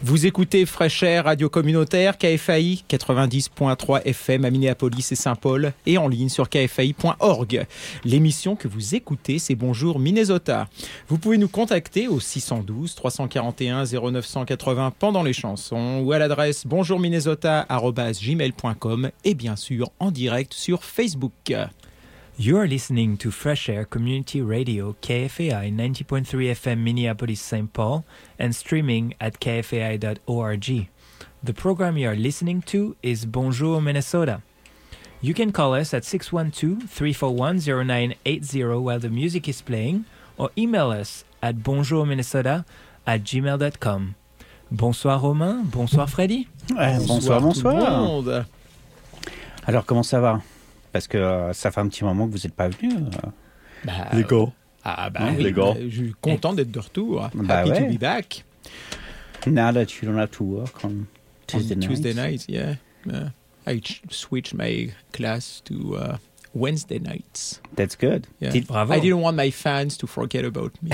Vous écoutez Fresh Air, radio communautaire, KFAI 90.3 FM à Minneapolis et Saint-Paul et en ligne sur kfai.org. L'émission que vous écoutez, c'est Bonjour Minnesota. Vous pouvez nous contacter au 612 341 0980 pendant les chansons ou à l'adresse bonjourminnesota@gmail.com et bien sûr en direct sur Facebook. You are listening to Fresh Air Community Radio, KFAI 90.3 FM Minneapolis-St. Paul, and streaming at kfai.org. The program you are listening to is Bonjour Minnesota. You can call us at 612-341-0980 while the music is playing, or email us at bonjourminnesota@gmail.com. Bonsoir Romain, bonsoir Freddy. Bonsoir. Tout le monde. Alors, comment ça va? Parce que ça fait un petit moment que vous n'êtes pas venu. Les gars. Oui, les gars. Je suis content d'être de retour. Bah Happy ouais. to be back. Now that you don't have to work on Tuesday nights. Tuesday nights, yeah. I switched my class to Wednesday nights. That's good. Yeah. Bravo. I didn't want my fans to forget about me.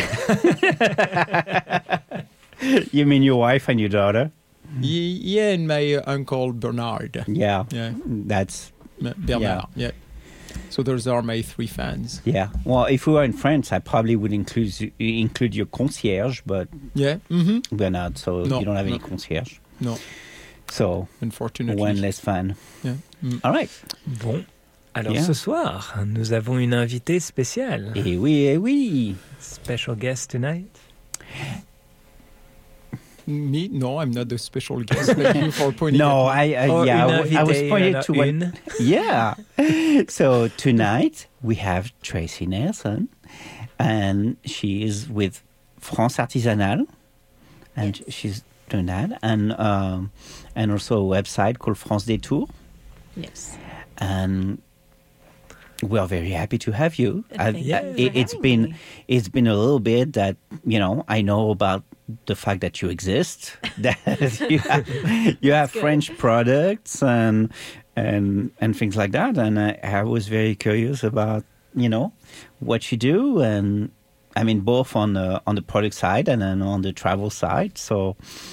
You mean your wife and your daughter? Yeah, and my uncle Bernard. Yeah. Yeah, That's... Bernard. Yeah. So those are my three fans. Yeah. Well, if we were in France, I probably would include your concierge, but Yeah. Mm-hmm. we're not, so No, you don't have any no. concierge. No, So, unfortunately. one less fan. Yeah. Mm. All right. Bon, alors Yeah. ce soir, nous avons une invitée spéciale. Eh oui. Special guest tonight. Me? No, I'm not the special guest. Thank you for pointing No, at me. I Or yeah, une I was invitée, pointing alors to what... une. Yeah. So tonight we have Tracy Nelson, and she is with France Artisanale, and she's doing that, and also a website called France Détour, Yes. and we are very happy to have you. Thank you for It's having been me. it's been a little bit that I know about the fact that you exist, that you have good. French products and things like that, and I was very curious about what you do, and I mean both on the product side and then on the travel side. So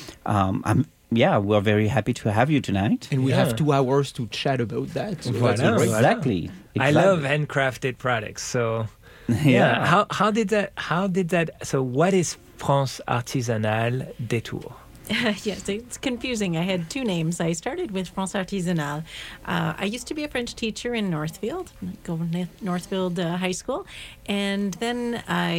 we're very happy to have you tonight. And we Yeah. have 2 hours to chat about that. So Voilà. that's a great. Exactly. I love handcrafted products. So yeah. How did that? So what is France Artisanale Détour? Yes, it's confusing. I had 2 names. I started with France Artisanale. I used to be a French teacher in Northfield, Northfield High School. And then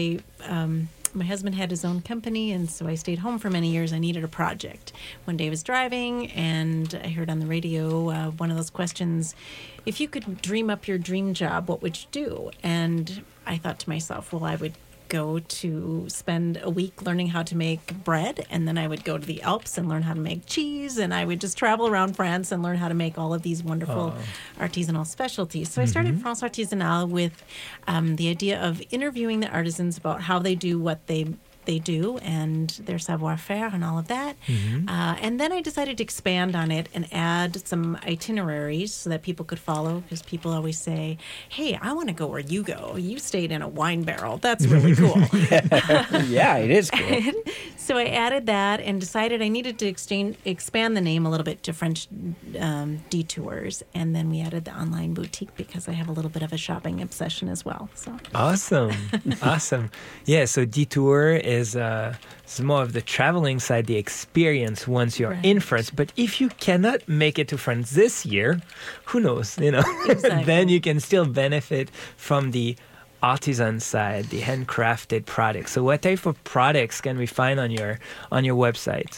my husband had his own company, and so I stayed home for many years. I needed a project. One day I was driving, and I heard on the radio one of those questions, if you could dream up your dream job, what would you do? And I thought to myself, well, I would go to spend a week learning how to make bread, and then I would go to the Alps and learn how to make cheese, and I would just travel around France and learn how to make all of these wonderful artisanal specialties. So I started France Artisanale with the idea of interviewing the artisans about how they do what they do and their savoir-faire and all of that. And then I decided to expand on it and add some itineraries so that people could follow, because people always say, hey, I want to go where you go. You stayed in a wine barrel. That's really cool. Yeah, it is cool. So I added that and decided I needed to expand the name a little bit to French Detours. And then we added the online boutique because I have a little bit of a shopping obsession as well. So Awesome. Awesome. Yeah, so Detour is more of the traveling side, the experience once you're in Right. France. But if you cannot make it to France this year, who knows, Exactly. then you can still benefit from the artisan side, the handcrafted products. So what type of products can we find on your website?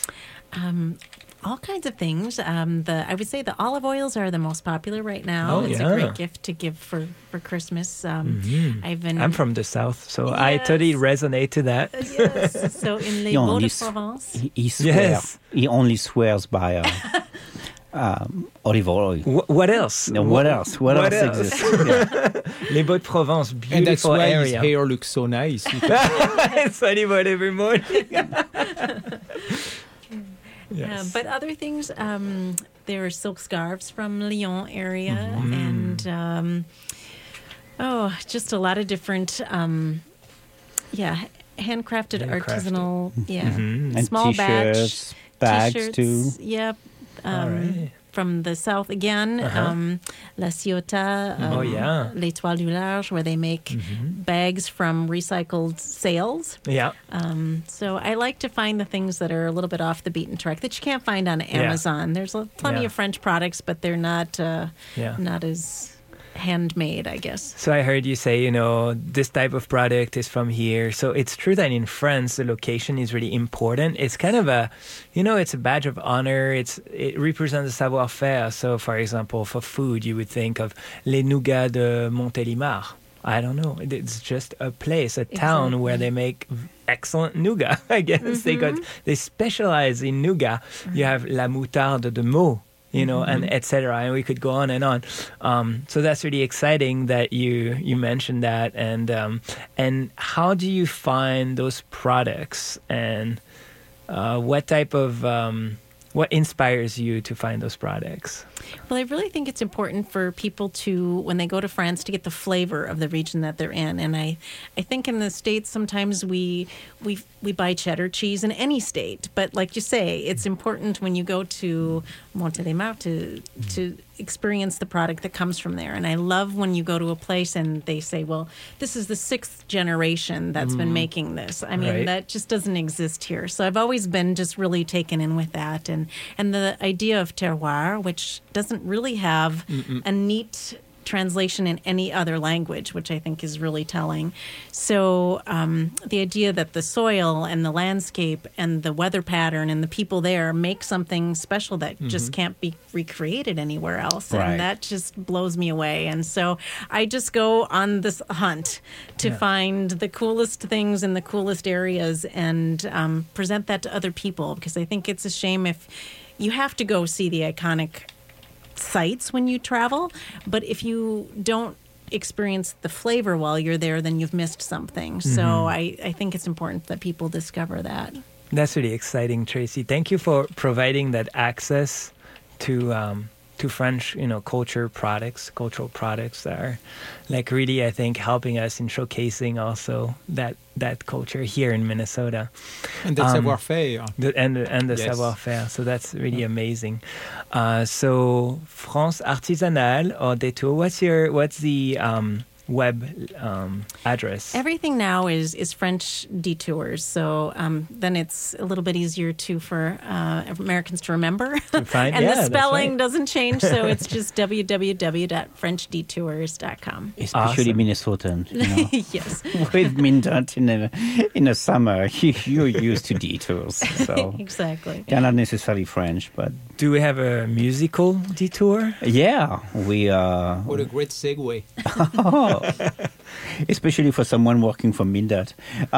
all kinds of things. I would say the olive oils are the most popular right now. Oh, It's yeah. a great gift to give for Christmas. I'm from the south, so I Yes. totally resonate to that. Yes. So in Les He Beaux only de Provence. He only swears by olive oil. What else? No, what else? What else exists? Yeah. Les Beaux de Provence, And that's beautiful why his area. hair looks so nice. It's funny about every morning. Yes. But other things, there are silk scarves from Lyon area, and just a lot of different, handcrafted Handcrafted. artisanal, And small batch t-shirts. bags T-shirts, too. Yep. All right. From the south again, La Ciotat, Oh, yeah. L'Étoile du Large, where they make bags from recycled sails. Yeah. So I like to find the things that are a little bit off the beaten track that you can't find on Amazon. There's plenty Yeah. of French products, but they're not Yeah. not as handmade, I guess. So I heard you say, this type of product is from here. So it's true that in France, the location is really important. It's kind of it's a badge of honor. It represents the savoir-faire. So, for example, for food, you would think of Les Nougats de Montélimar. I don't know. It's just a place, a town where they make excellent nougat, I guess. They specialize in nougat. You have La Moutarde de Meaux. And etc. And we could go on and on. So that's really exciting that you mentioned that. And how do you find those products? And what type of what inspires you to find those products? Well, I really think it's important for people to, when they go to France, to get the flavor of the region that they're in. And I think in the States, sometimes we buy cheddar cheese in any state. But like you say, it's important when you go to Montélimar to experience the product that comes from there. And I love when you go to a place and they say, well, this is the 6th generation that's been making this. I mean, that just doesn't exist here. So I've always been just really taken in with that. And the idea of terroir, which doesn't really have a neat translation in any other language, which I think is really telling. So the idea that the soil and the landscape and the weather pattern and the people there make something special that just can't be recreated anywhere else. Right. And that just blows me away. And so I just go on this hunt to find the coolest things in the coolest areas and present that to other people, because I think it's a shame if you have to go see the iconic sites when you travel, but if you don't experience the flavor while you're there, then you've missed something. So I think it's important that people discover that. That's really exciting, Tracy. Thank you for providing that access to French, cultural products that are really, I think, helping us in showcasing also that culture here in Minnesota. And the savoir-faire. And the savoir-faire. So that's really amazing. So France Artisanale or Détour, what's the web address? Everything now is French detours, so then it's a little bit easier for Americans to remember. Find, and yeah, the spelling right. doesn't change, so it's just www.frenchdetours.com. Especially Awesome. Minnesotan, Yes, with Mindot in the summer, you're used to detours, so exactly. they're not necessarily French, but Do we have a musical detour? yeah, we What a great segue. especially for someone working for Mindot.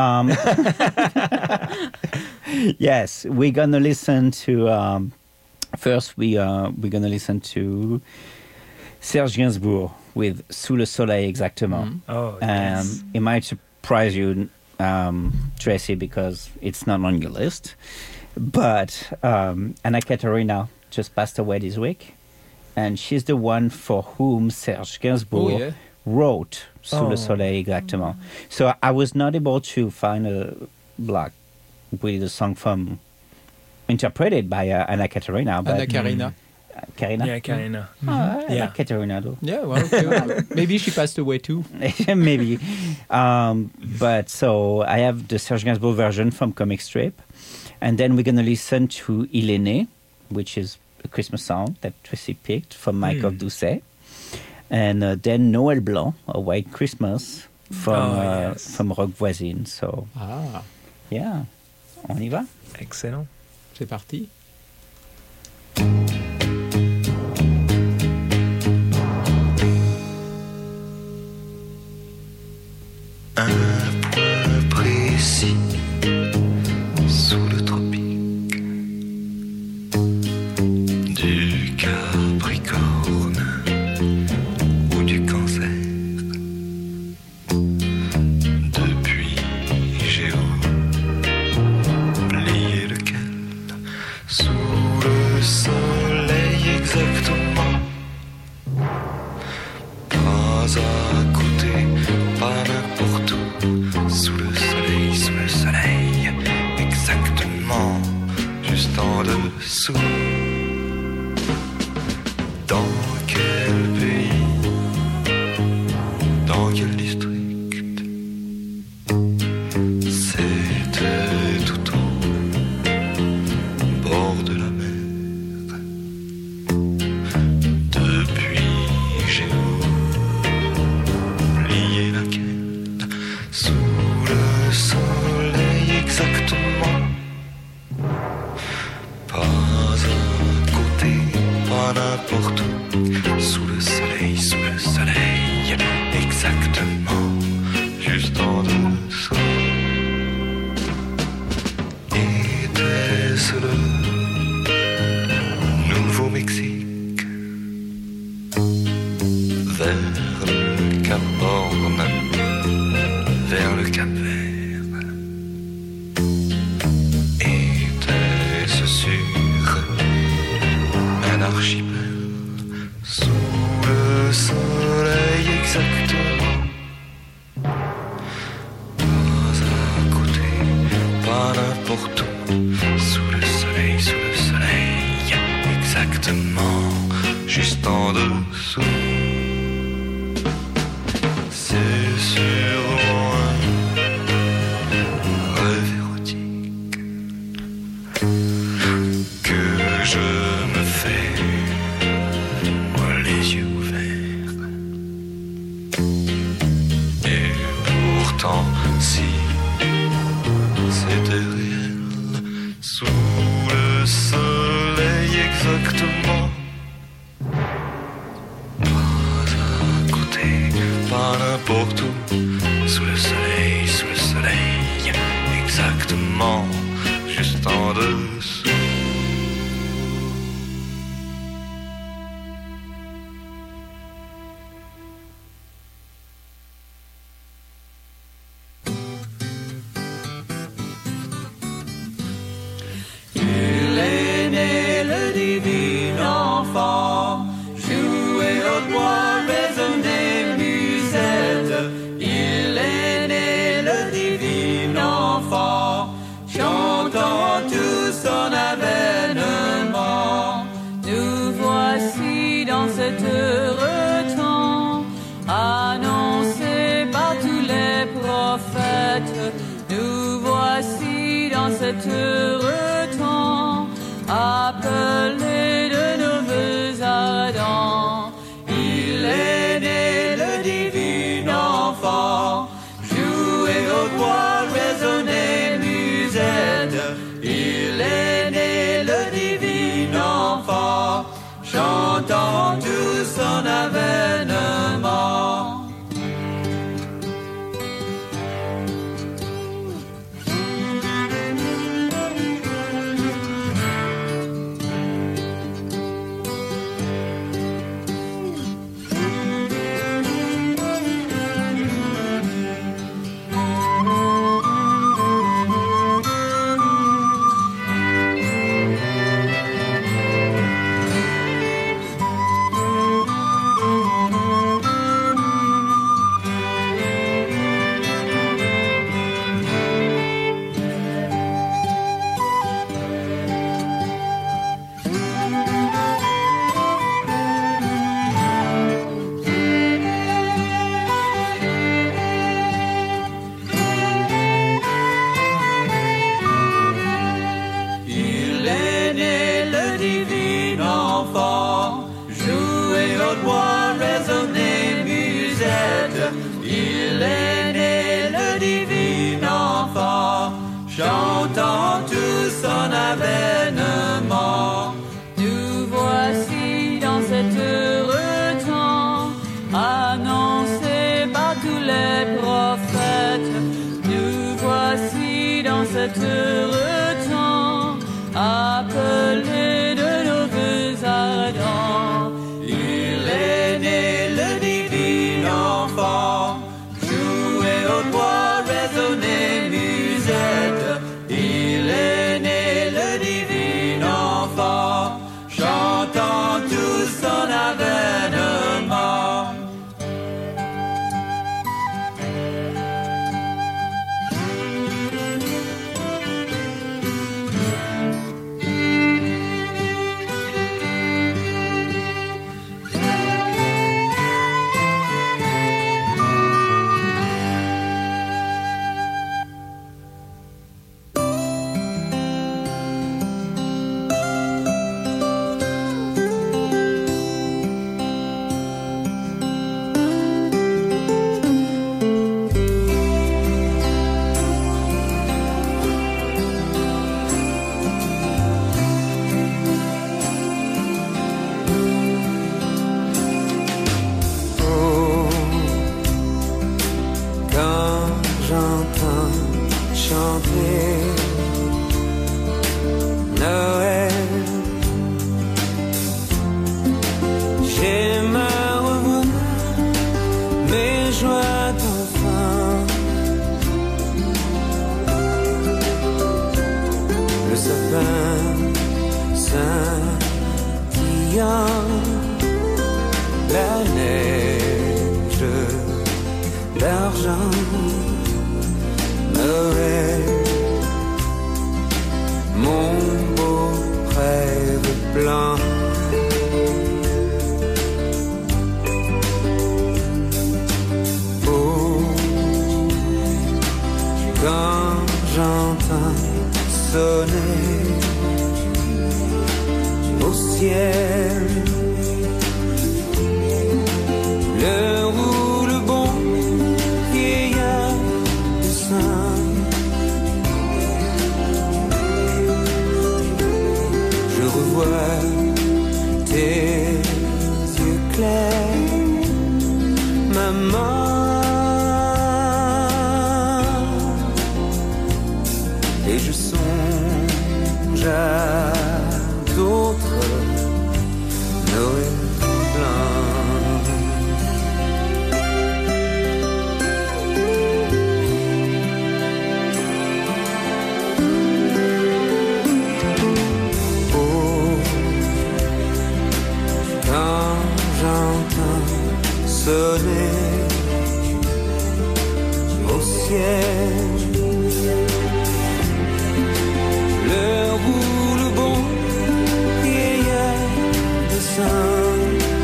Yes, we're gonna listen to. First, we're gonna listen to Serge Gainsbourg with "Sous le soleil exactement." Oh, yes. It might surprise you, Tracy, because it's not on your list. But Anna Katerina just passed away this week, and she's the one for whom Serge Gainsbourg wrote "Sous le soleil exactement." So I was not able to find with a song interpreted by Anna Katerina. But Anna Karina. Karina? Yeah, Karina. I Yeah. like Katerina though. Yeah, well, okay. Maybe she passed away too. Maybe. But so I have the Serge Gainsbourg version from comic strip. And then we're going to listen to Il est né, which is a Christmas song that Tracy picked from Michael Doucet. And then Noël Blanc, A White Christmas, from Rock Voisine. So, yeah, on y va. Excellent. C'est parti. Un point précis sous le tropique du Capricorne ou du Cancer. Depuis j'ai oublié lequel, sous le soleil exactement. Pas à côté, pas n'importe où, sous le soleil, exactement, juste en dessous. dessous. Dans quel pays, dans quel district? C'était tout au bord de la mer. Depuis j'ai oublié laquelle, sous le soleil exactement. Pas à côté, pas n'importe où, sous le soleil, exactement, juste en dessous. Était-ce le Nouveau-Mexique, vers le Cap Horn, vers le Cap Vert? Était-ce sur un archipel, sous le soleil exactement? Pas à côté, pas n'importe où, sous le soleil, exactement, juste en dessous. C'est sûrement un rêve érotique que je me fais, moi les yeux ouverts. Et pourtant, si c'était réel, sous le soleil exactement, pas à côté, pas n'importe où, sous le soleil, exactement, juste en dessous. Il est né le divin enfant, jouer au bois, résonner musette. Il est né le divin enfant, chantant tout son avènement. Nous voici dans cet heureux temps, annoncé par tous les prophètes. Nous voici dans cet heureux temps, appelés de nos vœux ardents. Il est né le divin enfant, jouer au bois, résonner musette. Il est né le divin enfant, chantant tout son avènement. Il est né le divin enfant, jouer au bois, résonner musette. Il est né le divin enfant, chantant tout son avènement. Nous voici dans cet heureux temps, annoncé par tous les prophètes. Nous voici dans cet heureux temps, appelés de nos vœux ardents. Il est né le divin enfant, jouer au bois, résonner musette. Il est né le divin vient la neige d'argent, Noël, mon beau rêve blanc. Oh, quand j'entends sonner au ciel l'heure où le bon vieillard descend, je revois tes yeux clairs, maman, et je songe à d'autres Noël blanc. Oh, quand j'entends sonner au ciel l'heure où le bon vieillard descend,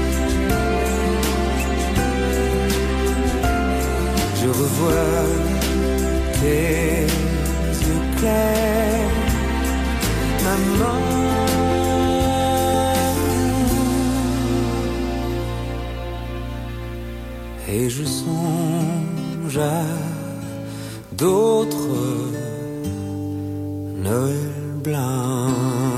je revois tes yeux clairs, maman, et je songe à d'autres Noël blanc.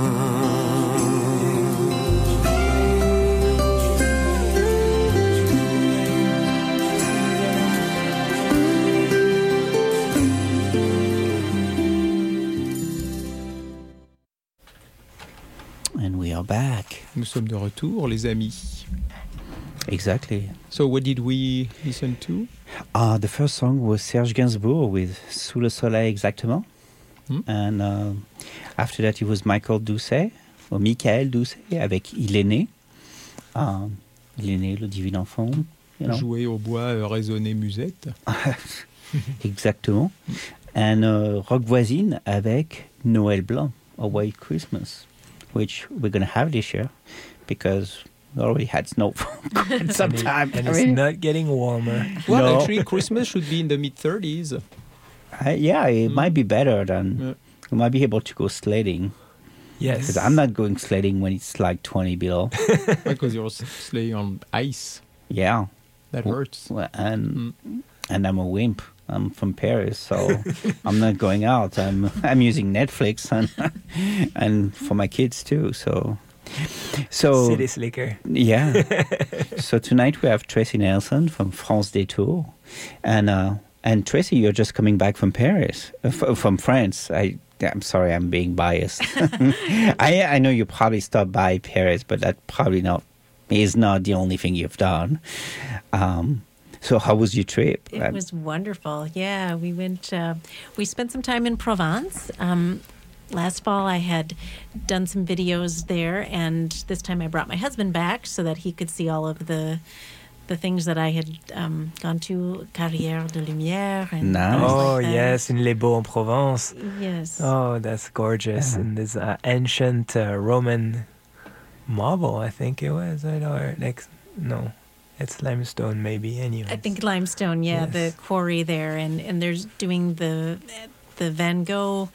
And we are back. Nous sommes de retour, les amis. Exactly. So what did we listen to? The first song was Serge Gainsbourg with Sous le soleil exactement. And after that, it was Michael Doucet, or Michael Doucet, avec Il est né. Il est né, le divin enfant. You know? Jouer au bois, résonner musette. Exactement. And Rock Voisine avec Noël Blanc, or White Christmas, which we're going to have this year because we already had snow for quite some time. And it's not getting warmer. Well, No. actually, Christmas should be in the mid-30s. Yeah, it might be better than we might be able to go sledding. Yes. Because I'm not going sledding when it's like 20 below. Because you're sleighing on ice. Yeah. That hurts. Well, and I'm a wimp. I'm from Paris, so I'm not going out. I'm using Netflix and for my kids too. So City Slicker. yeah. So tonight we have Tracy Nelson from France Détour, and Tracy, you're just coming back from Paris, from France. I'm sorry, I'm being biased. I know you probably stopped by Paris, but that probably is not the only thing you've done. So how was your trip? It was wonderful. Yeah, we went. We spent some time in Provence. Last fall, I had done some videos there, and this time I brought my husband back so that he could see all of the things that I had gone to, Carrière de Lumière. And Nice. things Oh, like that. yes, in Les Baux en Provence. Yes. Oh, that's gorgeous. Yeah. And this ancient Roman marble, I think it was. Or no, it's limestone maybe anyways. I think limestone, yeah, Yes. the quarry there. And there's doing the Van Gogh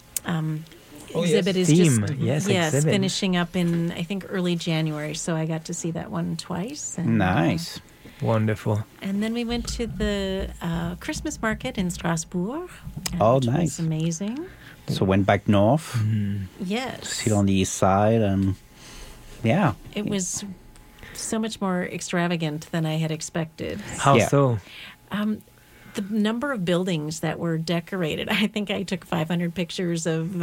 exhibit is Theme, just yes, exhibit. finishing up in, I think, early January. So I got to see that one twice. And, Nice. Wonderful. and then we went to the Christmas market in Strasbourg. Oh, which nice. was amazing. So went back north, Yes. sit on the east side, and yeah. It was so much more extravagant than I had expected. How Yeah. so? The number of buildings that were decorated, I think I took 500 pictures of,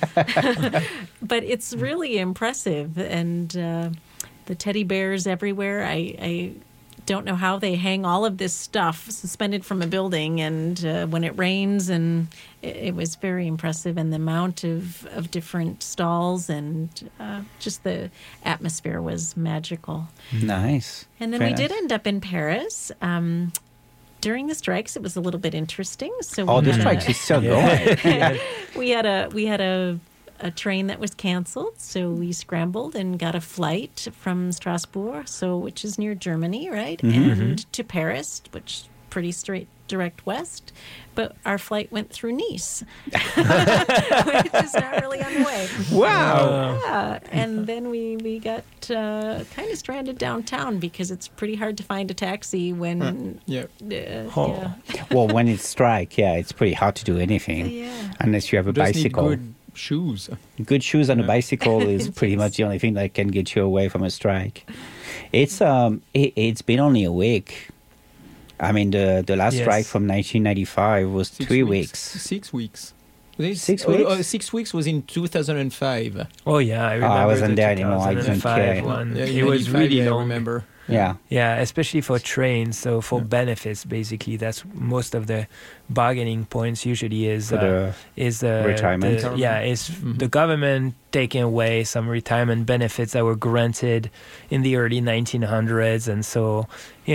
but it's really impressive. And the teddy bears everywhere. I don't know how they hang all of this stuff suspended from a building, and when it rains, and it was very impressive, and the amount of different stalls, and just the atmosphere was magical. Nice. And then Very we did nice. end up in Paris. During the strikes, it was a little bit interesting. So Oh, we the had strikes is still going. we had a train that was canceled, so we scrambled and got a flight from Strasbourg, which is near Germany, right, and to Paris, which pretty straight direct west. But our flight went through Nice, which is not really on the way. Wow. Yeah, and then we got kind of stranded downtown because it's pretty hard to find a taxi when. Yeah. Yeah. Well, when it's strike, it's pretty hard to do anything Yeah. unless you have a Just bicycle. need good shoes. Good shoes on a bicycle is pretty much the only thing that can get you away from a strike. It's been only a week. I mean, the last Yes. strike from 1995 was 3 weeks. 6 weeks. 6 weeks? 6 weeks was in 2005. Oh yeah, I remember. wasn't the there anymore. I didn't 2005 care. one. Yeah, It was 95, really I long. remember. Yeah. Yeah, especially for trains. So for benefits, basically, that's most of the bargaining points. Usually is For the retirement. is the government taking away some retirement benefits that were granted in the early 1900s, and so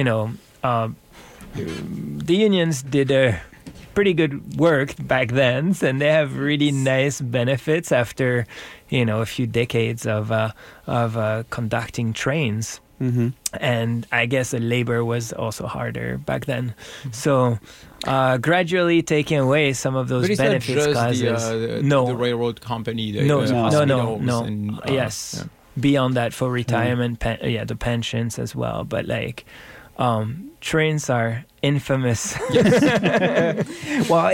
the unions did a pretty good work back then, and they have really nice benefits after a few decades of conducting trains. Mm-hmm. And I guess the labor was also harder back then. So gradually taking away some of those But it's not benefits just causes the railroad company. The, no. hospitals and, Yes. Beyond that, for retirement, the pensions as well. But trains are infamous. Well,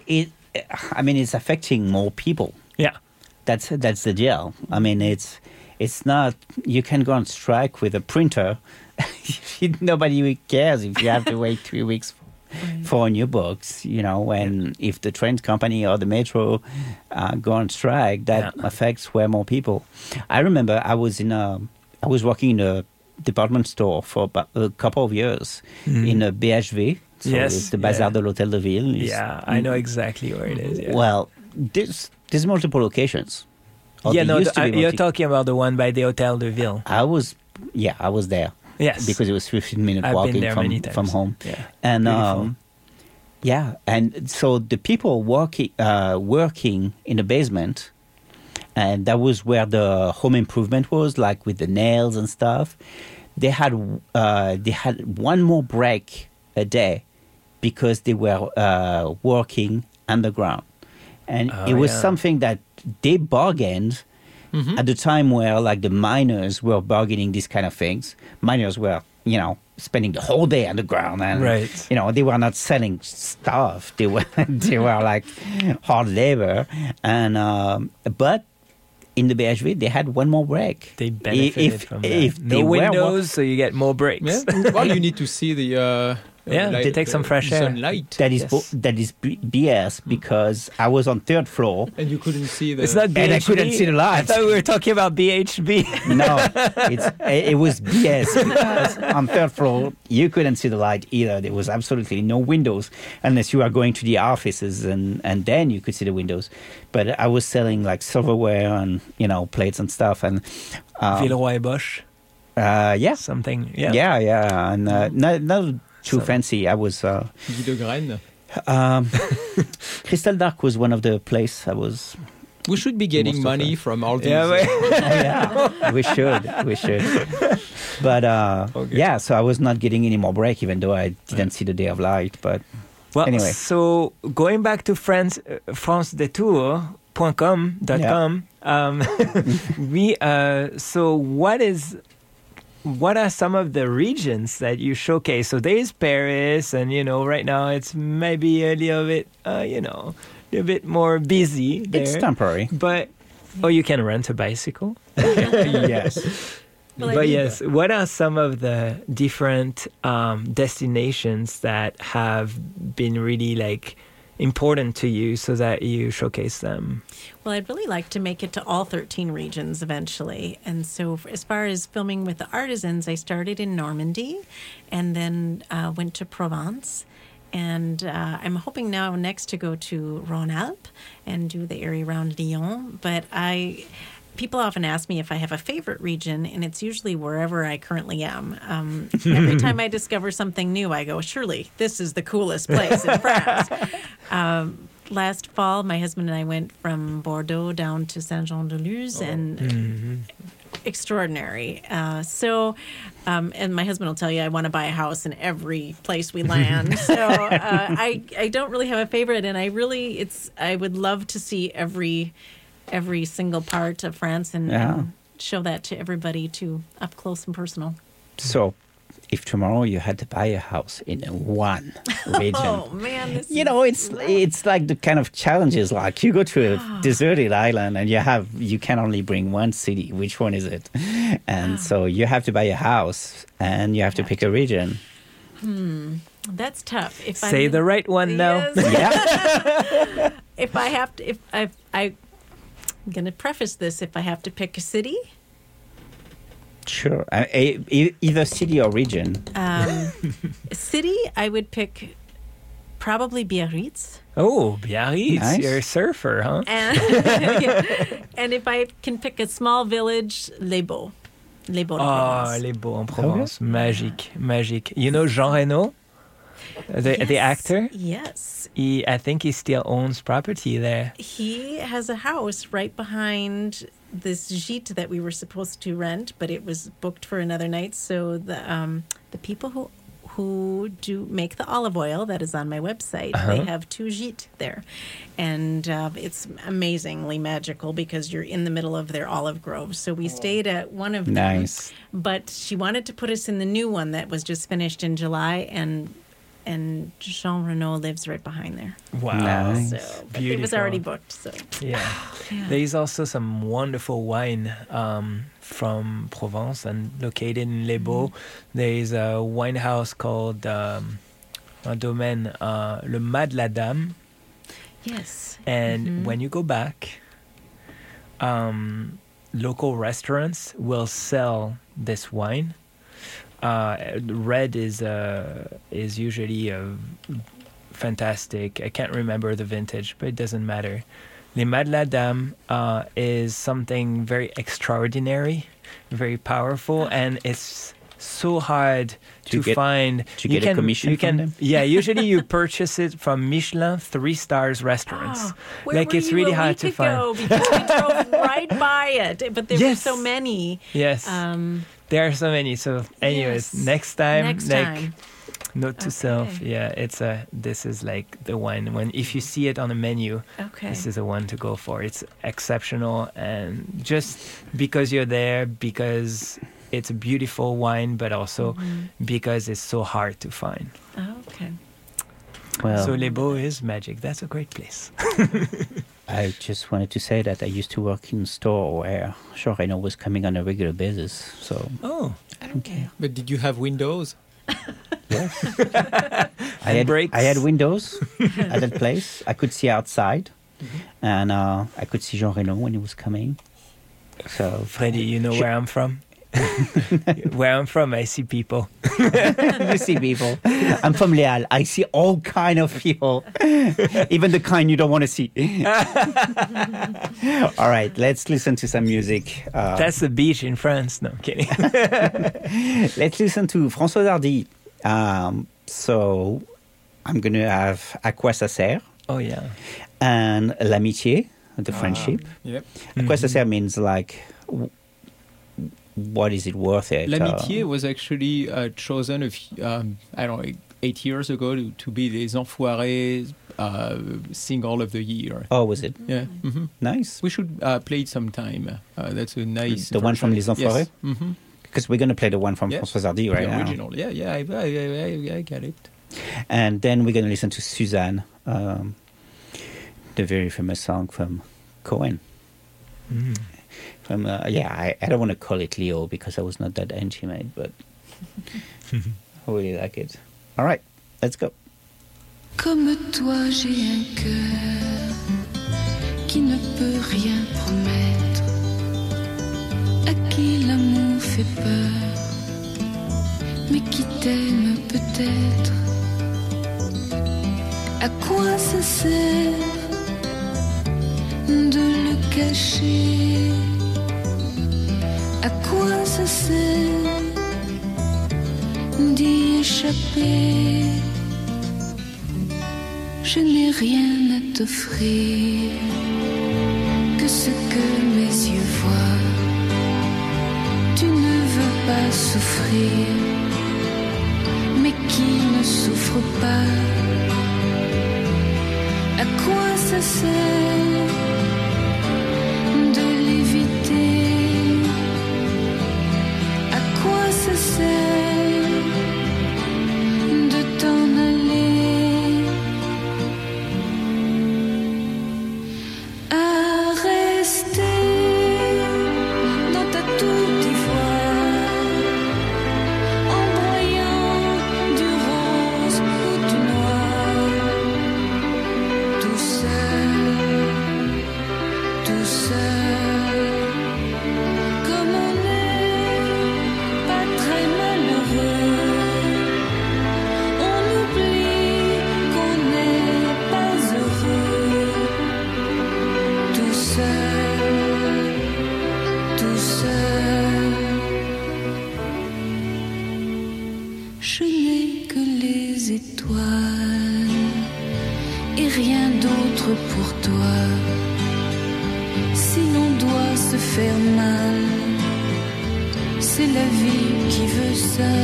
it's affecting more people. Yeah. That's the deal. I mean, it's not. You can go on strike with a printer. Nobody cares if you have to wait 3 weeks for new books. When if the train company or the metro go on strike, that affects way more people. I remember I was working in a department store for about a couple of years in a BHV. So Yes, it's the Bazar de l'Hôtel de Ville. Yeah, I know exactly where it is. Yeah. Well, there's multiple locations. Or Yeah, there no, used to be you're talking about the one by the Hôtel de Ville. I was there. Yes. Because it was 15-minute I've walking been there many times. from home. Yeah. And Beautiful. and so the people working in the basement, and that was where the home improvement was, like with the nails and stuff. They had one more break a day because they were working underground, and it was something that they bargained at the time where the miners were bargaining these kind of things. Miners were spending the whole day underground, and Right. they were not selling stuff. They were hard labor, and but in the BHV they had one more break. They benefited from that. If No they were windows, so you get more breaks. Yeah. Well, you need to see the they take some fresh air. sunlight, that is Yes. that is BS, because I was on third floor. and you couldn't see the. It's not BHB. And I couldn't see the lights. I thought we were talking about BHB. No, it was BS, because on third floor you couldn't see the light either. There was absolutely no windows unless you are going to the offices, and then you could see the windows. But I was selling silverware and plates and stuff, and Villeroy Bosch, yeah, something. yeah, and not too fancy. I was Guy de Graine. Crystal Dark was one of the place I was. We should be getting Most of money them. from all these. Yeah, we should. But yeah, so I was not getting any more break, even though I didn't see the day of light. But Well, anyway. so going back to francedetour.com, so what are some of the regions that you showcase? So there is Paris, and right now it's maybe a little bit a bit more busy there. it's temporary. But you can rent a bicycle. Yes. Well, I But did. yes, what are some of the different destinations that have been really important to you so that you showcase them? Well, I'd really like to make it to all 13 regions eventually. And so, as far as filming with the artisans, I started in Normandy and then went to Provence. And I'm hoping now next to go to Rhône-Alpes and do the area around Lyon. But people often ask me if I have a favorite region, and it's usually wherever I currently am. Every time I discover something new, I go, surely this is the coolest place in France. Last fall, my husband and I went from Bordeaux down to Saint-Jean-de-Luz, and extraordinary. And my husband will tell you I want to buy a house in every place we land. So I don't really have a favorite, and I would love to see every single part of France and show that to everybody too, up close and personal. So, if tomorrow you had to buy a house in one region, oh man, it's like the kind of challenges. Like you go to a deserted island and you can only bring one city. Which one is it? And so you have to buy a house and you have to pick a region. That's tough. Say the right one now. Yeah. I'm going to preface this. If I have to pick a city, Sure. Either city or region. City, I would pick probably Biarritz. Oh, Biarritz. Nice. You're a surfer, huh? And if I can pick a small village, Les Baux. Les Baux de Oh, Provence. Les Baux en Provence. Magique, magique. You know Jean Reno, the actor? Yes. I think he still owns property there. He has a house right behind this gîte that we were supposed to rent, but it was booked for another night. So the people who do make the olive oil that is on my website, they have 2 gîtes there. And it's amazingly magical because you're in the middle of their olive grove. So we stayed at one of them. Nice. But she wanted to put us in the new one that was just finished in July, and Jean Reno lives right behind there. Wow. Nice. So but it was already booked. So Yeah. There is also some wonderful wine from Provence and located in Les Baux. There is a wine house called un domaine, Le Mas de la Dame. yes. And when you go back, local restaurants will sell this wine. Red is usually fantastic. I can't remember the vintage, but it doesn't matter. Les Mas de la Dame is something very extraordinary, very powerful, and it's so hard to find. To get a commission from them? Yeah, usually you purchase it from Michelin 3-star restaurants. Where like were it's you really a hard week to ago? find. Because we drove right by it, but there were Yes. so many. Yes, there are so many. So, anyways, Yes. next time, Next like, time. note to self. Yeah, this is like the one when if you see it on a menu, Okay. this is the one to go for. It's exceptional, and just because you're there, because it's a beautiful wine, but also because it's so hard to find. Okay. Well, So Les Baux is magic. That's a great place. I just wanted to say that I used to work in a store where Jean Reno was coming on a regular basis, so Oh, I don't care. But did you have windows? I breaks. had windows at that place. I could see outside, and I could see Jean Reno when he was coming. So Freddy, you know where I'm from? Where I'm from, I see people. you see people. I'm from Léal. I see all kind of people, even the kind you don't want to see. All right, let's listen to some music. That's the beach in France. No, I'm kidding. Let's listen to François Hardy. So I'm going to have À quoi ça sert Oh yeah. and L'amitié, the friendship. Yep. À quoi ça sert means like, what is it worth it? L'amitié was actually chosen, I don't know, 8 years ago to be Les Enfoirés single of the year. Oh, was it? Yeah. Mm-hmm. Nice. We should play it sometime. That's a nice. The one from Les version. Enfoirés? Yes. Mm-hmm. Because we're going to play the one from Yeah. François Hardy right The now. original. Yeah. I get it. And then we're going to listen to Suzanne, the very famous song from Cohen. From I don't want to call it Leo because I was not that intimate, but I really like it. All right, let's go. Comme toi, j'ai un cœur qui ne peut rien promettre, à qui l'amour fait peur, mais qui t'aime peut-être. À quoi ça sert de le cacher? À quoi ça sert d'y échapper? Je n'ai rien à t'offrir que ce que mes yeux voient. Tu ne veux pas souffrir, mais qui ne souffre pas? À quoi ça sert de l'éviter? À quoi ça sert de t'en aller? À rester dans ta tour d'ivoire, en broyant du rose ou du noir, tout seul, comme on n'est pas très malheureux, on oublie qu'on n'est pas heureux, tout seul, je n'ai que les étoiles et rien d'autre pour toi. Si l'on doit se faire mal, c'est la vie qui veut ça.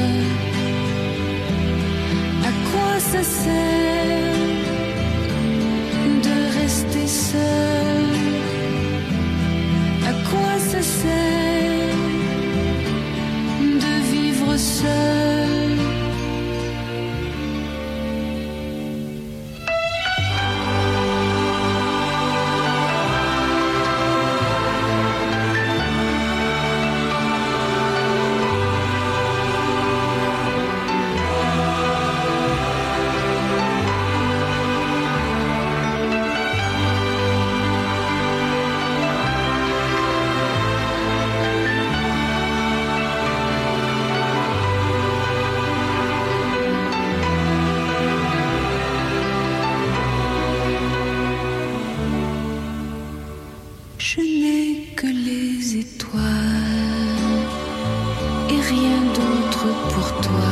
À quoi ça sert de rester seul? À quoi ça sert de vivre seul? Je n'ai que les étoiles et rien d'autre pour toi.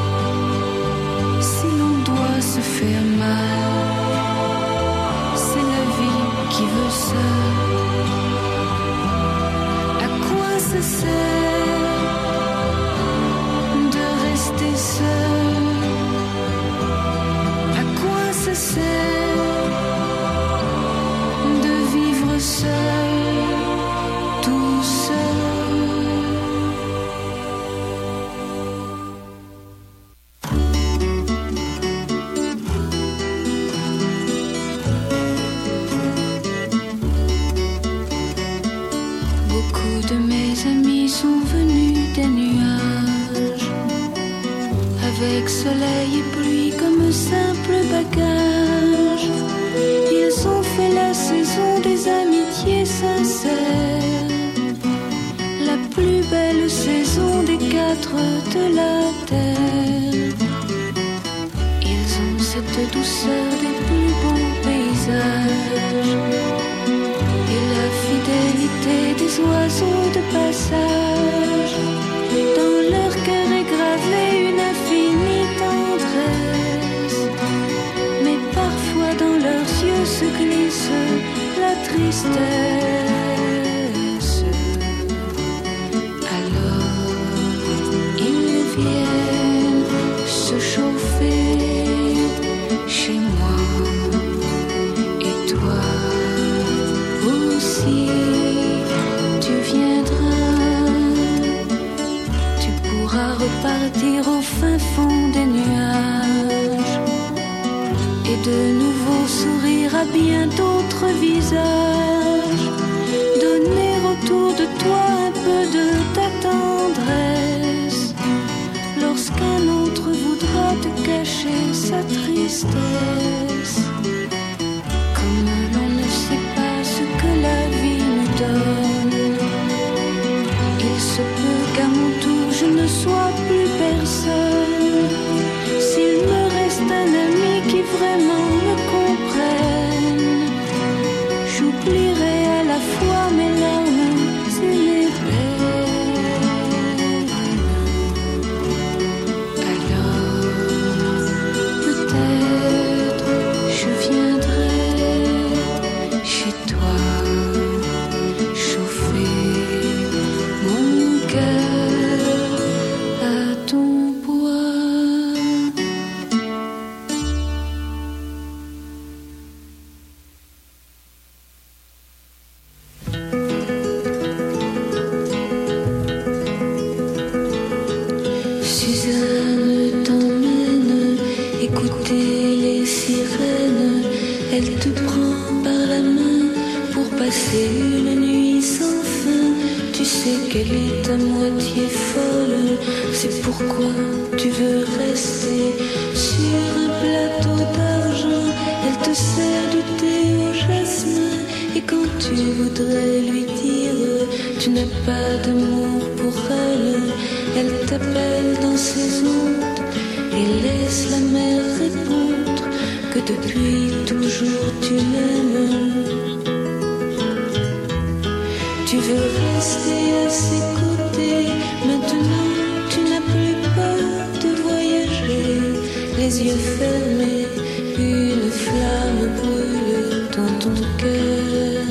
Si l'on doit se faire mal, c'est la vie qui veut ça. À quoi ça sert de rester seul? À quoi ça sert de vivre seul, tout seul? Beaucoup de mes amis sont venus des nuages, avec soleil et pluie comme simple bagage. Ils ont fait la saison des amitiés sincères, la plus belle saison des quatre de la terre. Ils ont cette douceur des plus beaux paysages et la fidélité des oiseaux de passage. Dans leur cœur est gravée une infinie tendresse, mais parfois dans leurs yeux se glisse la tristesse. Alors ils viennent se chauffer chez moi, et toi aussi tu viendras. Tu pourras repartir au fin fond des nuages et de nouveau sourire à bien d'autres visages. Donner autour de toi un peu de ta tendresse lorsqu'un autre voudra te cacher sa tristesse. tristesse. Comme l'on ne sait pas ce que la vie nous donne, il se peut qu'à mon tour je ne sois plus personne. S'il me reste un ami qui vraiment me comprenne, j'oublierai à la fois mes larmes et mes peines. Alors, peut-être je viendrai chez toi, chauffer mon cœur à ton bois. Suzanne t'emmène écouter les sirènes. Elle te prend par la main pour passer une nuit sans fin. Tu sais qu'elle est à moitié folle, c'est pourquoi tu veux rester sur un plateau d'argent. Elle te sert du thé au jasmin, et quand tu voudrais lui dire tu n'as pas d'amour pour elle, elle t'appelle dans ses ondes et laisse la mer répondre que depuis toujours tu l'aimes. Tu veux rester à ses côtés, maintenant tu n'as plus peur de voyager. Les yeux fermés, une flamme brûle dans ton cœur.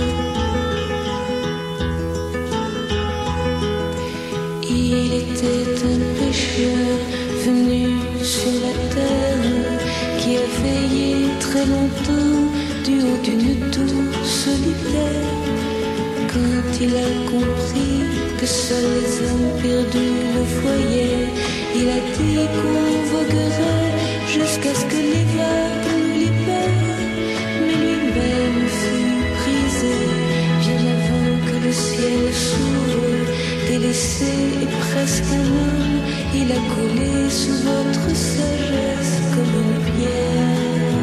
Il était un pécheur venu sur la terre qui a veillé très longtemps du haut d'une tour solitaire. Quand il a compris que seuls les hommes perdus le voyaient, il a dit qu'on voguerait jusqu'à ce que les vagues nous libèrent. Mais lui-même fut brisé bien avant que le ciel s'ouvre. Délaissé et presque un homme, il a coulé sous votre sagesse comme une pierre.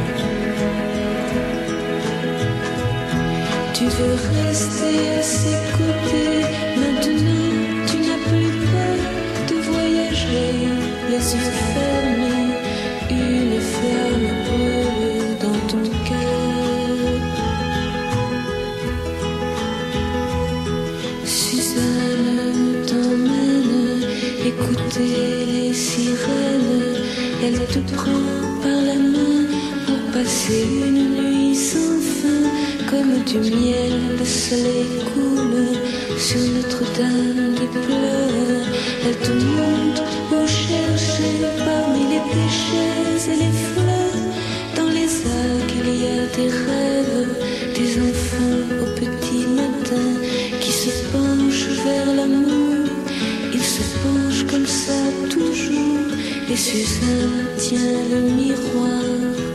Tu veux rester à ses côtés, maintenant tu n'as plus peur de voyager. Les yeux fermés, une flamme brûle dans ton cœur. Suzanne t'emmène écouter les sirènes. Elle te prend par la main pour passer une nuit sans fin. Comme du miel, le soleil coule sur Notre-Dame des pleurs. Elle te montre où chercher parmi les péchés et les fleurs. Dans les algues, il y a des rêves, des enfants au petit matin qui se penchent vers l'amour. Ils se penchent comme ça toujours, et Suzanne tient le miroir.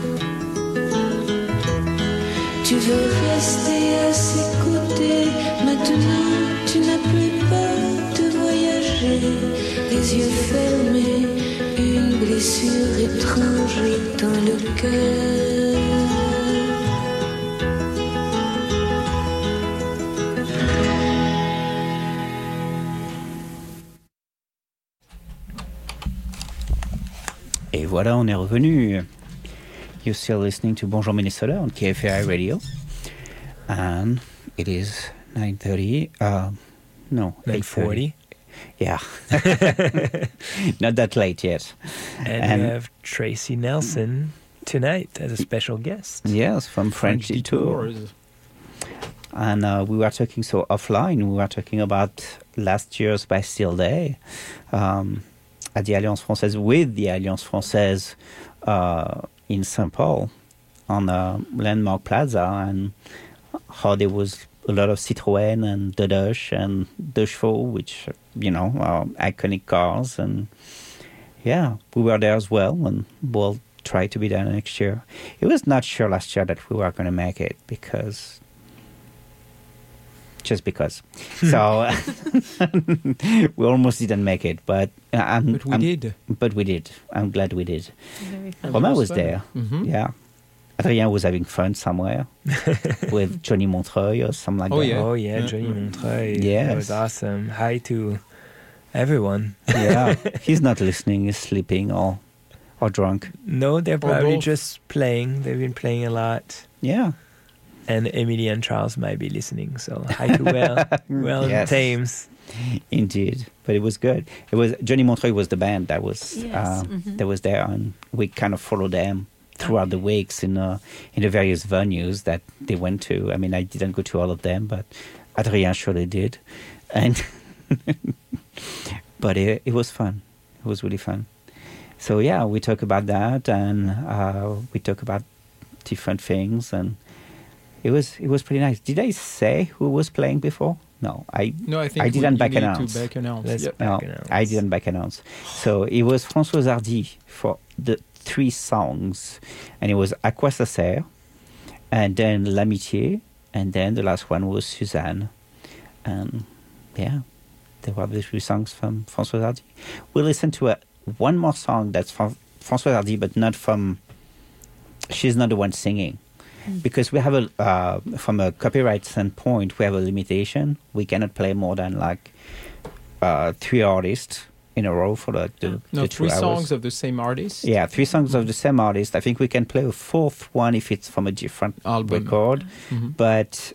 Tu veux rester à ses côtés, maintenant tu n'as plus peur de voyager. Les yeux fermés, une blessure étrange dans le cœur. Et voilà, on est revenu. You're still listening to Bonjour Minnesota on KFAI Radio. And it is 9:30. No, 9:40. Yeah. Not that late yet. And we have Tracy Nelson tonight as a special guest. Yes, from French Detours. And we were talking offline, we were talking about last year's Bastille Day at the Alliance Française, with the Alliance Française in St. Paul on Landmark Plaza, and how there was a lot of Citroën and Dodoche and Deux Chevaux, which, are iconic cars. And yeah, we were there as well, and we'll try to be there next year. It was not sure last year that we were going to make it because just because. So we almost didn't make it, but we did. But we did. I'm glad we did. Very fun. Romain was was fun. there. Mhm. Yeah. Adrien was having fun somewhere with Johnny Montreuil or something like Oh, that. yeah. Oh yeah, Yeah. Johnny Montreuil. Yes. That was awesome. Hi to everyone. Yeah. He's not listening. He's sleeping or drunk. No, they're probably both. just playing. They've been playing a lot. Yeah. And Emily and Charles might be listening. So hi to Will Yes. Thames. Indeed, but it was good. It was Johnny Montreuil was the band that was Yes, that was there, and we kind of followed them throughout the weeks in the various venues that they went to. I mean, I didn't go to all of them, but Adrien surely did, and but it was fun. It was really fun. So yeah, we talk about that, and we talk about different things, and it was pretty nice. Did I say who was playing before? No, I think I didn't you back need announce. to back announce. Let's Yep. back No, announce. I didn't back announce. So it was Françoise Hardy for the 3 songs, and it was À quoi ça sert, and then L'amitié, and then the last one was Suzanne, and yeah, there were the 3 songs from Françoise Hardy. We'll listen to one more song that's from Françoise Hardy, but not from. She's not the one singing. Because we have from a copyright standpoint, we have a limitation. We cannot play more than like 3 artists in a row for the No, 2 3 hours. songs of the same artist. Yeah, 3 songs of the same artist. I think we can play a 4th one if it's from a different Album. record. Mhm. But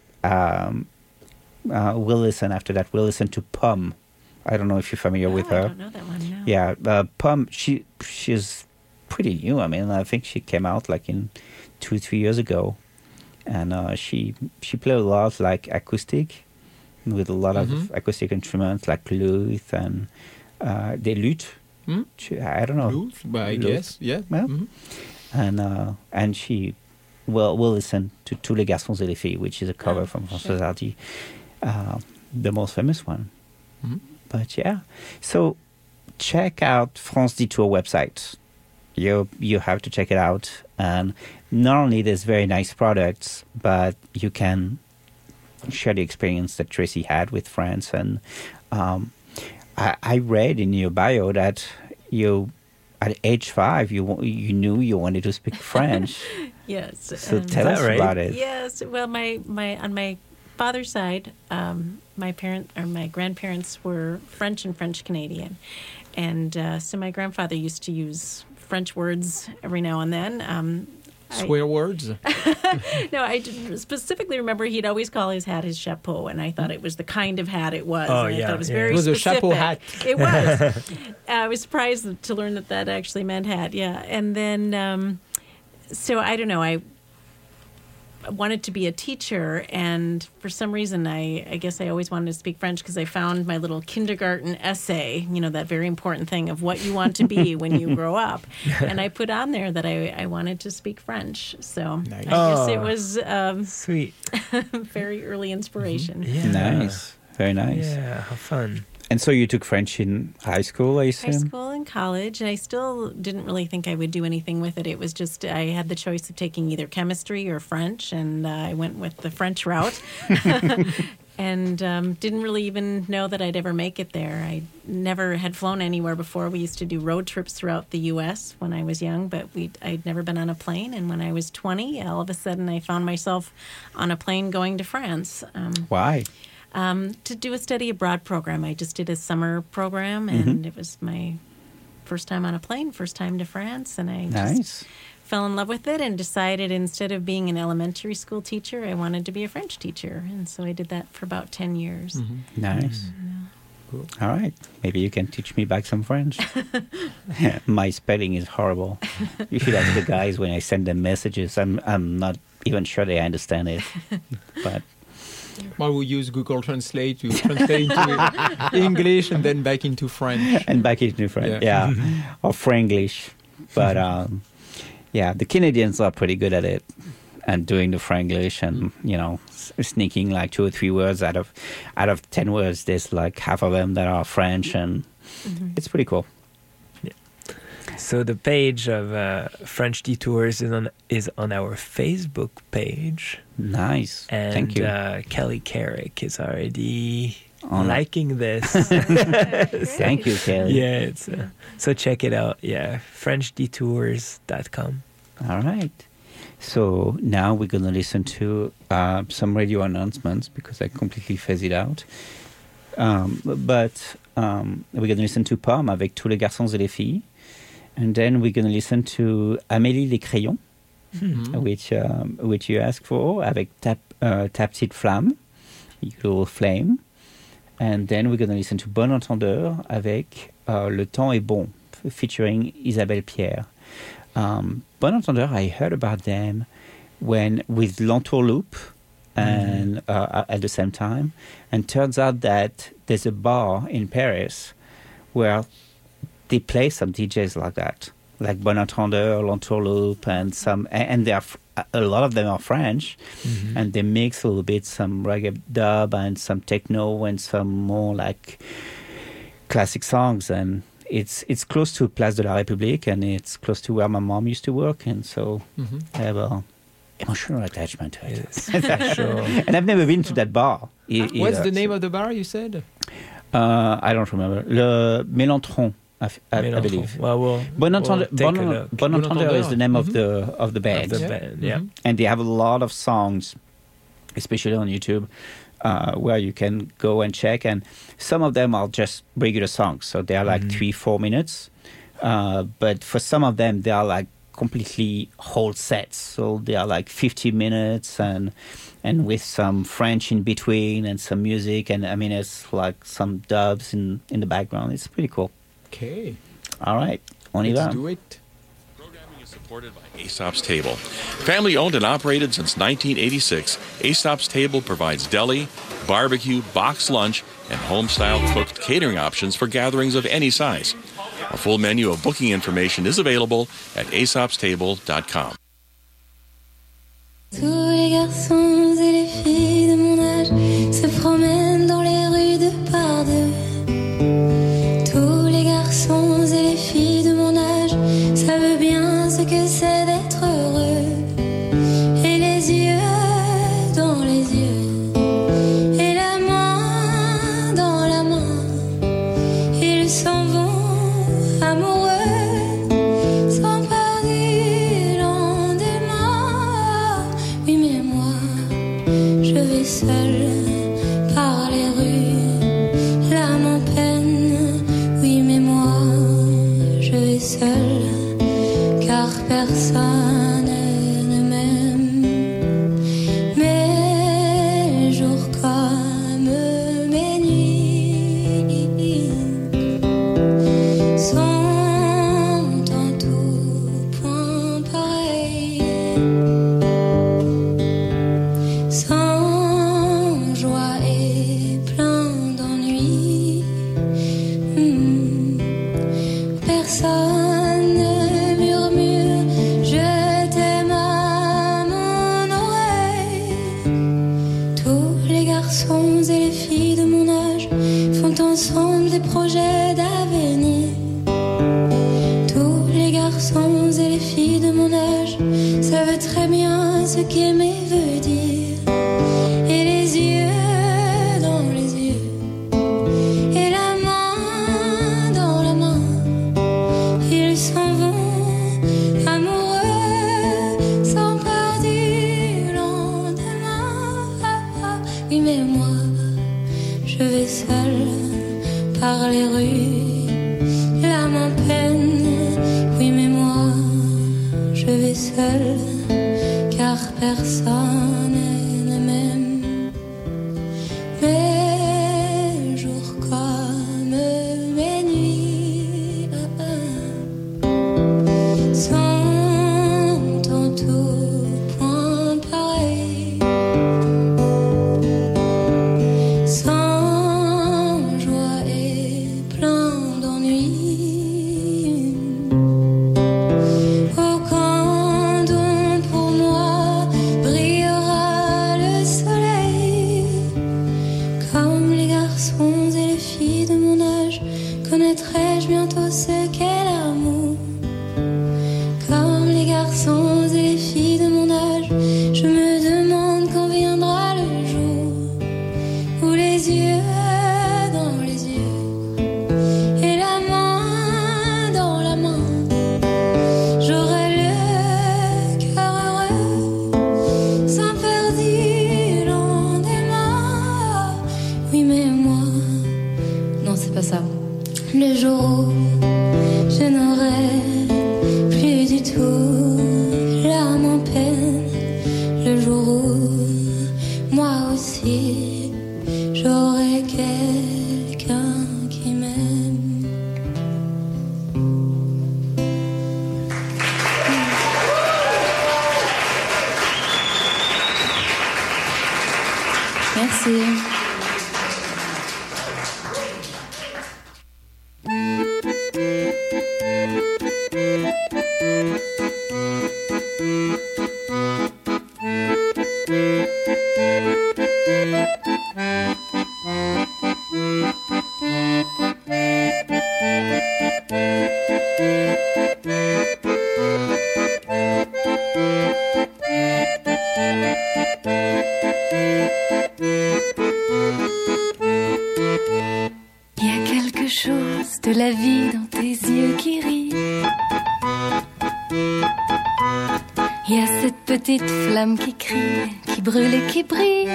we'll listen after that. We'll listen to Pomme. I don't know if you're familiar with Oh, I her. don't know that one. No. Yeah, Pomme. She's pretty new. I mean, I think she came out like in 2-3 years ago, and she played a lot like acoustic, with a lot of acoustic instruments like lute and des lutes. Hmm? I don't know. Lute, but I Lute. guess, yeah. Yeah. Mhm. And she we'll listen to Tous les garçons et les filles, which is a cover Oh, from Françoise sure. Hardy, the most famous one. Mhm. But yeah, so check out France Detour website. You have to check it out, and not only there's very nice products, but you can share the experience that Tracy had with France. And I read in your bio that you, at age 5, you knew you wanted to speak French. Yes. So and- tell us right? about it. Yes. Well, my on my father's side, my grandparents were French and French Canadian, and so my grandfather used to use French words every now and then. Swear words. No, I specifically remember he'd always call his hat his chapeau, and I thought it was the kind of hat it was. Oh, and I yeah, thought it was yeah. very It was a specific. chapeau hat. It was. I was surprised to learn that actually meant hat. Yeah, and then so I don't know. I wanted to be a teacher, and for some reason, I guess I always wanted to speak French because I found my little kindergarten essay, that very important thing of what you want to be when you grow up. And I put on there that I wanted to speak French. So Nice. I guess it Oh. was Sweet. very early inspiration. Yeah. Nice, very nice. Yeah, how fun. And so you took French in high school, I assume? High school and college, and I still didn't really think I would do anything with it. It was just I had the choice of taking either chemistry or French, and I went with the French route. And didn't really even know that I'd ever make it there. I never had flown anywhere before. We used to do road trips throughout the U.S. when I was young, but I'd never been on a plane. And when I was 20, all of a sudden I found myself on a plane going to France. Why? To do a study abroad program. I just did a summer program, and it was my first time on a plane, first time to France, and I Nice. just fell in love with it and decided instead of being an elementary school teacher, I wanted to be a French teacher. And so I did that for about 10 years. Nice. All right. Maybe you can teach me back some French. My spelling is horrible. You should ask the guys when I send them messages. I'm not even sure they understand it. But Well, we use Google Translate to translate into English and then back into French. and back into French. Yeah. Or Franglish. But yeah, the Canadians are pretty good at it and doing the Franglish and, sneaking like 2 or 3 words out of 10 words. There's like half of them that are French, and it's pretty cool. Yeah. So the page of French Detours is on our Facebook page. Nice. And Thank you. Kelly Carrick is already On- liking this. Thank you, Kelly. Yeah, it's so check it out. Yeah, FrenchDetours.com. All right. So now we're going to listen to some radio announcements because I completely phased it out. But we're going to listen to Pomme avec tous les garçons et les filles. And then we're going to listen to Amélie les crayons, which you asked for, avec Ta petite flamme, Your Flame. And then we're going to listen to Bon Entendeur avec Le temps est bon, featuring Isabelle Pierre. Bon Entendeur, I heard about them with L'Entourloupe and at the same time. And turns out that there's a bar in Paris where they play some DJs like that, like Bon Entendeur, L'Entourloupe, and they are a lot of them are French, and they mix a little bit some reggae dub and some techno and some more like classic songs. And it's close to Place de la République, and it's close to where my mom used to work, and so I have a emotional attachment to it. Yes, sure. And I've never been to that bar. What's the name of the bar you said? I don't remember. Le Mélenchon, I believe. Well, we'll take a look. Bon Entendeur is the name of the band. Of the band, yeah. And they have a lot of songs, especially on YouTube, where you can go and check. And some of them are just regular songs, so they are like 3-4 minutes. But for some of them, they are like completely whole sets. So they are like 50 minutes and with some French in between and some music. And I mean, it's like some dubs in the background. It's pretty cool. Okay. All right. On y va. Let's do it. Programming is supported by Aesop's Table. Family owned and operated since 1986, Aesop's Table provides deli, barbecue, boxed lunch, and home-style cooked catering options for gatherings of any size. A full menu of booking information is available at aesopstable.com. Tous les garçons et les filles de mon âge se promènent dans les rues de par deux. Tous les garçons et les filles de mon âge savent bien ce que c'est d'être heureux. Et les yeux dans les yeux, et la main dans la main, ils s'en vont amoureux, s'emparent du lendemain. Oui, mais moi, je vais seule par les rues, l'âme en peine. Oui, mais moi, je vais seule, car personne ne m'aime. Mes jours comme mes nuits sont en tout point pareils, sans joie et plein d'ennui. Personne ne murmure je t'aime à mon oreille. Tous les garçons et les filles de mon âge font ensemble des projets d'avenir. Tous les garçons et les filles de mon âge savent très bien ce qu'aimer veut dire. Et les yeux dans les yeux, et la main dans la main, ils s'en vont amoureux, s'emparent du lendemain. Oui, mais moi, je vais seule par les rues, l'âme en peine. Oui, mais moi, je vais seule, car personne ne m'aime. Mes jours comme mes nuits sont en tout point pareils, sans joie et plein d'ennui. Oh, quand donc pour moi brillera Le jour où je n'aurai plus du tout l'âme en peine, le jour où moi aussi j'aurai quelqu'un qui m'aime. Merci. Il y a quelque chose de la vie dans tes yeux qui rient. Il y a cette petite flamme qui crie, qui brûle et qui brille.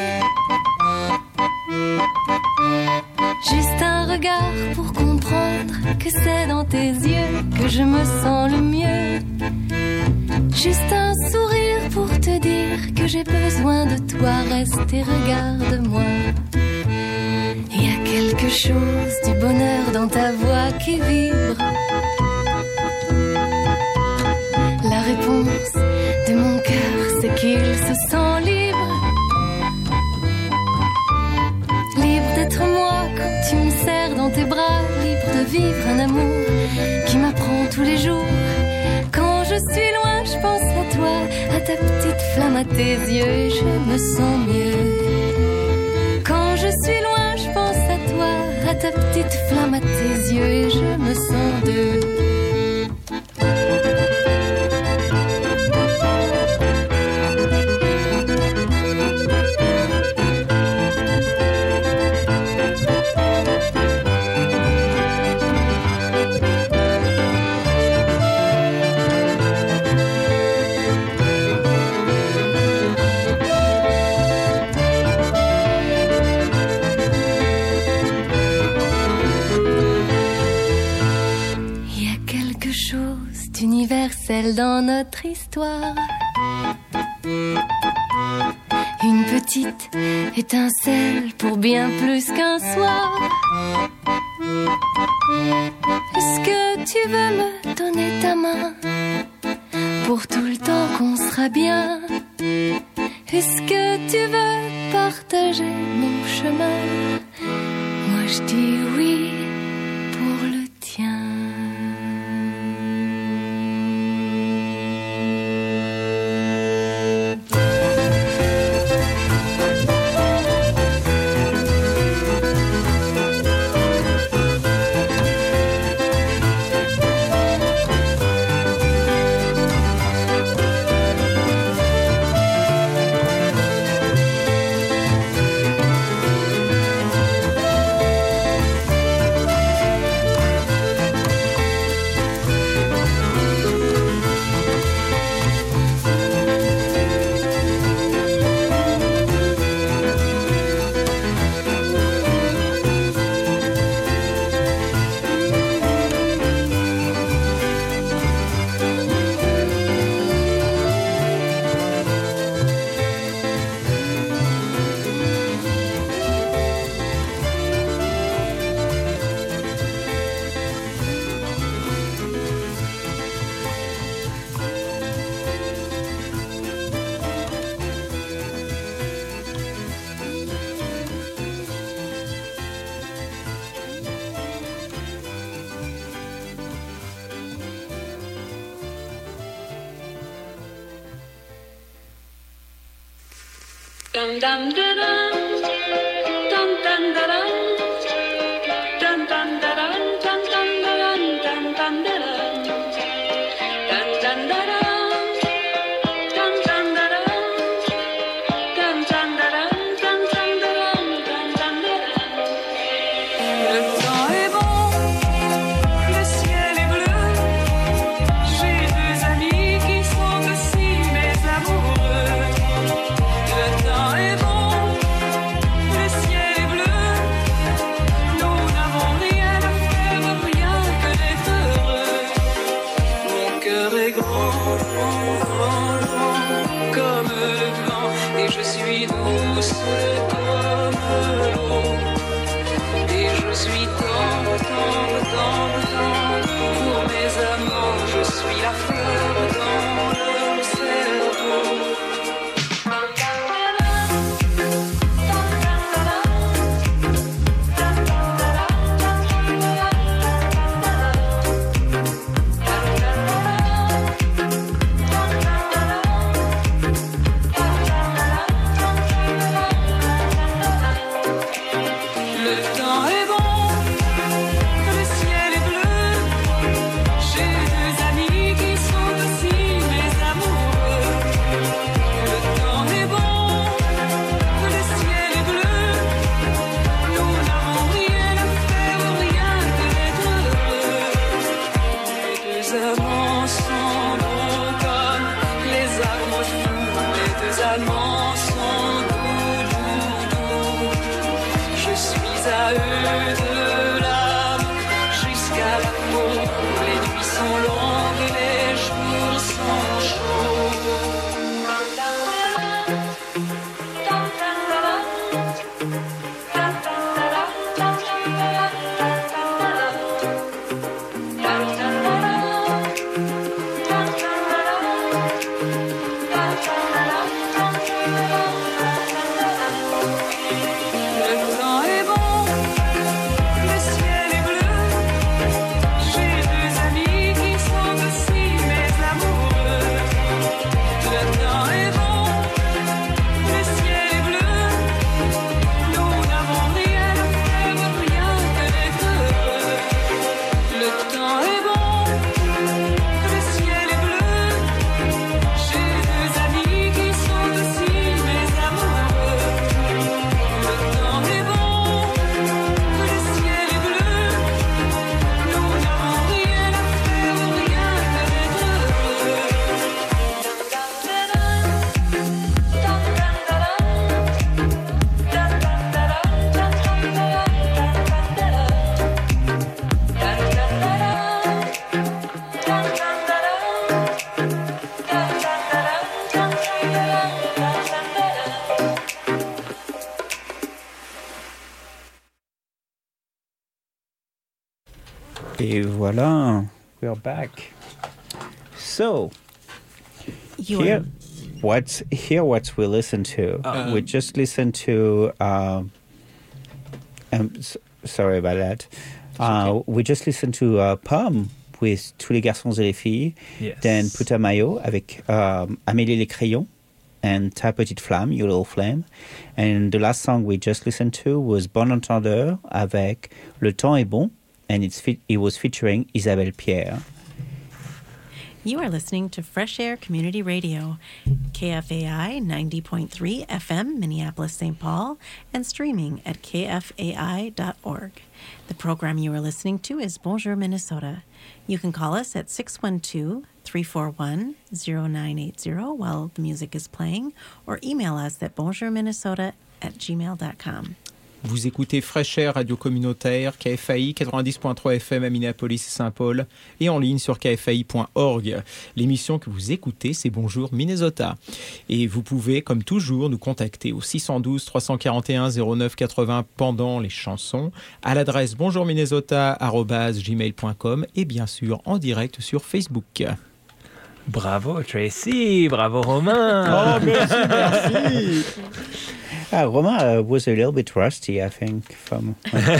Juste un regard pour comprendre que c'est dans tes yeux que je me sens le mieux. Juste un sourire pour te dire que j'ai besoin de toi, reste et regarde-moi. Il y a quelque chose du bonheur dans ta voix qui vibre. La réponse de mon cœur, c'est qu'il se sent libre. Libre d'être moi quand tu me serres dans tes bras. Libre de vivre un amour qui m'apprend tous les jours. Quand je suis loin, je pense à toi, à ta petite flamme, à tes yeux, et je me sens mieux. Quand je suis loin, je pense à toi, à ta petite flamme, à tes yeux, et je me sens deux. Universel dans notre histoire. Une petite étincelle pour bien plus qu'un soir. Est-ce que tu veux me donner ta main pour tout le temps qu'on sera bien? Est-ce que tu veux partager mon chemin? Moi je dis oui pour le tien. Dum dum da dum, dum dum da dum, dum dum da dum, dum dum da dum, dum dum da dum, dum dum da dum, dum dum da dum, dum dum da dum, dum dum da dum, dum dum da dum. Le temps est bon, le ciel est bleu. J'ai deux amis qui sont aussi mes amoureux. Le temps est bon, le ciel est bleu. Nous n'avons rien à faire, rien Et voilà, we're back. So, You here, are what we listen to? We just listened to. Sorry about that. We just listened to Pomme with Tous les garçons et les filles. Yes. Then Putumayo avec Amélie les crayons and Ta petite flamme, Your little flame. And the last song we just listened to was Bon Entendeur avec Le temps est bon, and it was featuring Isabelle Pierre. You are listening to Fresh Air Community Radio, KFAI 90.3 FM, Minneapolis, St. Paul, and streaming at kfai.org. The program you are listening to is Bonjour Minnesota. You can call us at 612-341-0980 while the music is playing, or email us at bonjourminnesota@gmail.com. Vous écoutez Fresh Air, radio communautaire, KFAI 90.3 FM à Minneapolis et Saint-Paul et en ligne sur kfai.org. L'émission que vous écoutez, c'est Bonjour Minnesota. Et vous pouvez, comme toujours, nous contacter au 612 341 09 80 pendant les chansons, à l'adresse bonjourminnesota@gmail.com et bien sûr en direct sur Facebook. Bravo Tracy, bravo Romain. Oh, merci. Romain was a little bit rusty, I think, from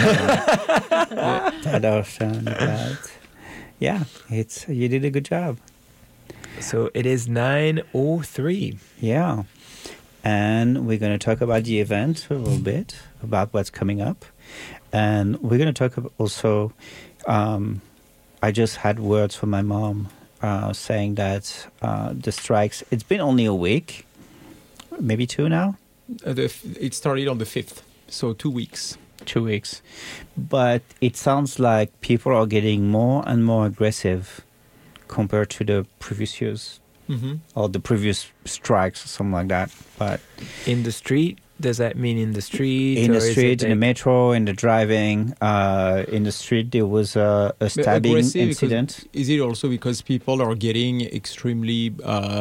that ocean. But yeah, you did a good job. So it is 9:03. Yeah. And we're going to talk about the event a little bit, about what's coming up. And we're going to talk also, I just had words from my mom saying that the strikes, it's been only a week, maybe 2 now. It started on the 5th, so 2 weeks. 2 weeks. But it sounds like people are getting more and more aggressive compared to the previous years. Mm-hmm. Or the previous strikes or something like that. But In the street? Does that mean in the street? in or the is it street, in the like- metro, in the driving, in the street, there was a stabbing Aggressive incident. Is it also because people are getting extremely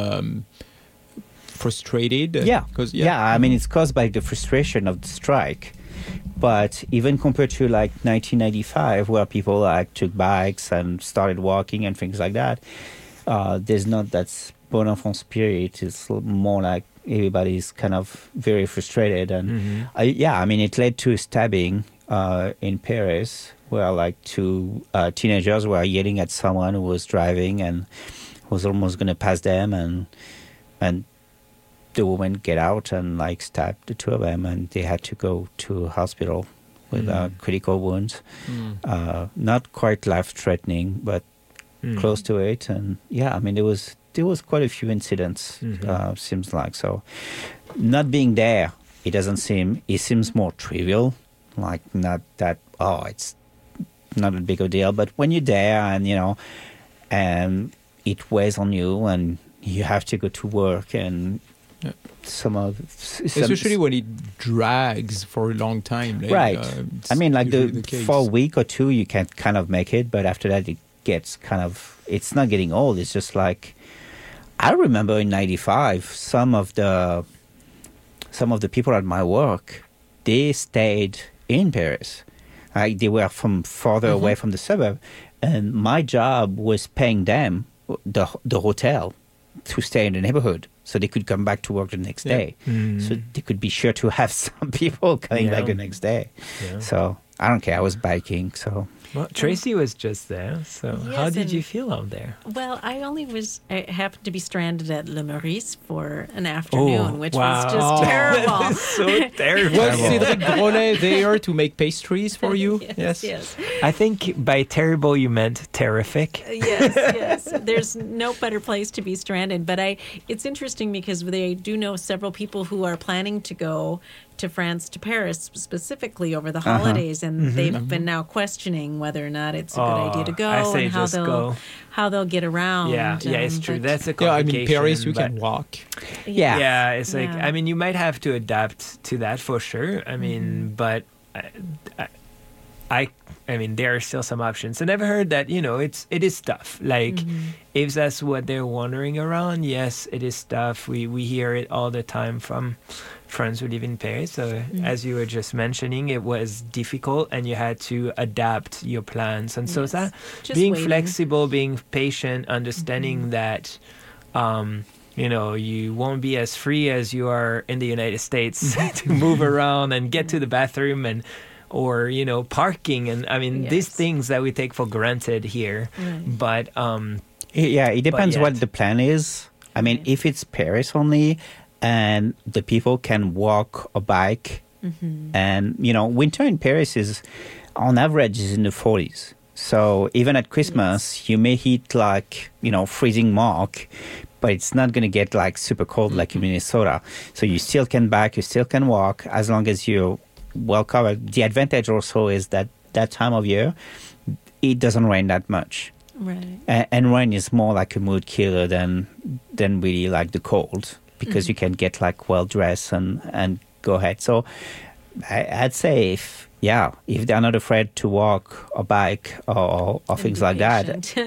frustrated? Yeah. Because I mean, it's caused by the frustration of the strike. But even compared to like 1995, where people like took bikes and started walking and things like that, there's not that bon enfant spirit. It's more like everybody's kind of very frustrated. And I mean, it led to a stabbing in Paris, where like 2 teenagers were yelling at someone who was driving and was almost going to pass them, and the woman get out and like stabbed the 2 of them, and they had to go to hospital with critical wounds. Not quite life-threatening, but close to it. And yeah, I mean, there was quite a few incidents. Seems like so. Not being there, it seems more trivial, like not that. Oh, it's not a big a deal. But when you're there, and and it weighs on you, and you have to go to work, and especially when it drags for a long time. Like, right. I mean, like case. for a week or 2, you can kind of make it, but after that, it gets kind of. It's not getting old. It's just like I remember in '95, some of the people at my work, they stayed in Paris. They were from farther away from the suburb, and my job was paying them the hotel to stay in the neighborhood, so they could come back to work the next day. So they could be sure to have some people coming back the next day. Yeah. So I don't care. I was biking, so. Well, Tracy was just there, so Yes, how did and- you feel out there? Well, I happened to be stranded at Le Maurice for an afternoon, which was wow. just terrible. That is so terrible. Was Cédric Grolet there to make pastries for you? Yes. I think by terrible you meant terrific. Yes. There's no better place to be stranded. But it's interesting because they do know several people who are planning to go to France, to Paris specifically over the holidays, and they've been now questioning whether or not it's a good idea to go I say and how just go. they'll get around. Yeah, it's true. but- That's a Yeah, I complication. mean, Paris, you but- can walk. Yeah. Yeah, it's like, Yeah. I mean, you might have to adapt to that for sure. I mean, but I mean, there are still some options. And I've heard that, it is tough. Like, if that's what they're wandering around, yes, it is tough. We hear it all the time from friends who live in Paris. So, as you were just mentioning, it was difficult and you had to adapt your plans. And so that being flexible, being patient, understanding that, you won't be as free as you are in the United States to move around and get to the bathroom or parking, and I mean these things that we take for granted here. But it depends what the plan is. I mean, if it's Paris only and the people can walk or bike, and winter in Paris is on average is in the 40s. So even at Christmas you may hit like freezing mark, but it's not going to get like super cold like in Minnesota. So you still can bike, you still can walk as long as you're well covered. The advantage also is that time of year, it doesn't rain that much. Right. And rain is more like a mood killer than really like the cold, because you can get like well dressed and go ahead. So I'd say if they're not afraid to walk or bike or things like that.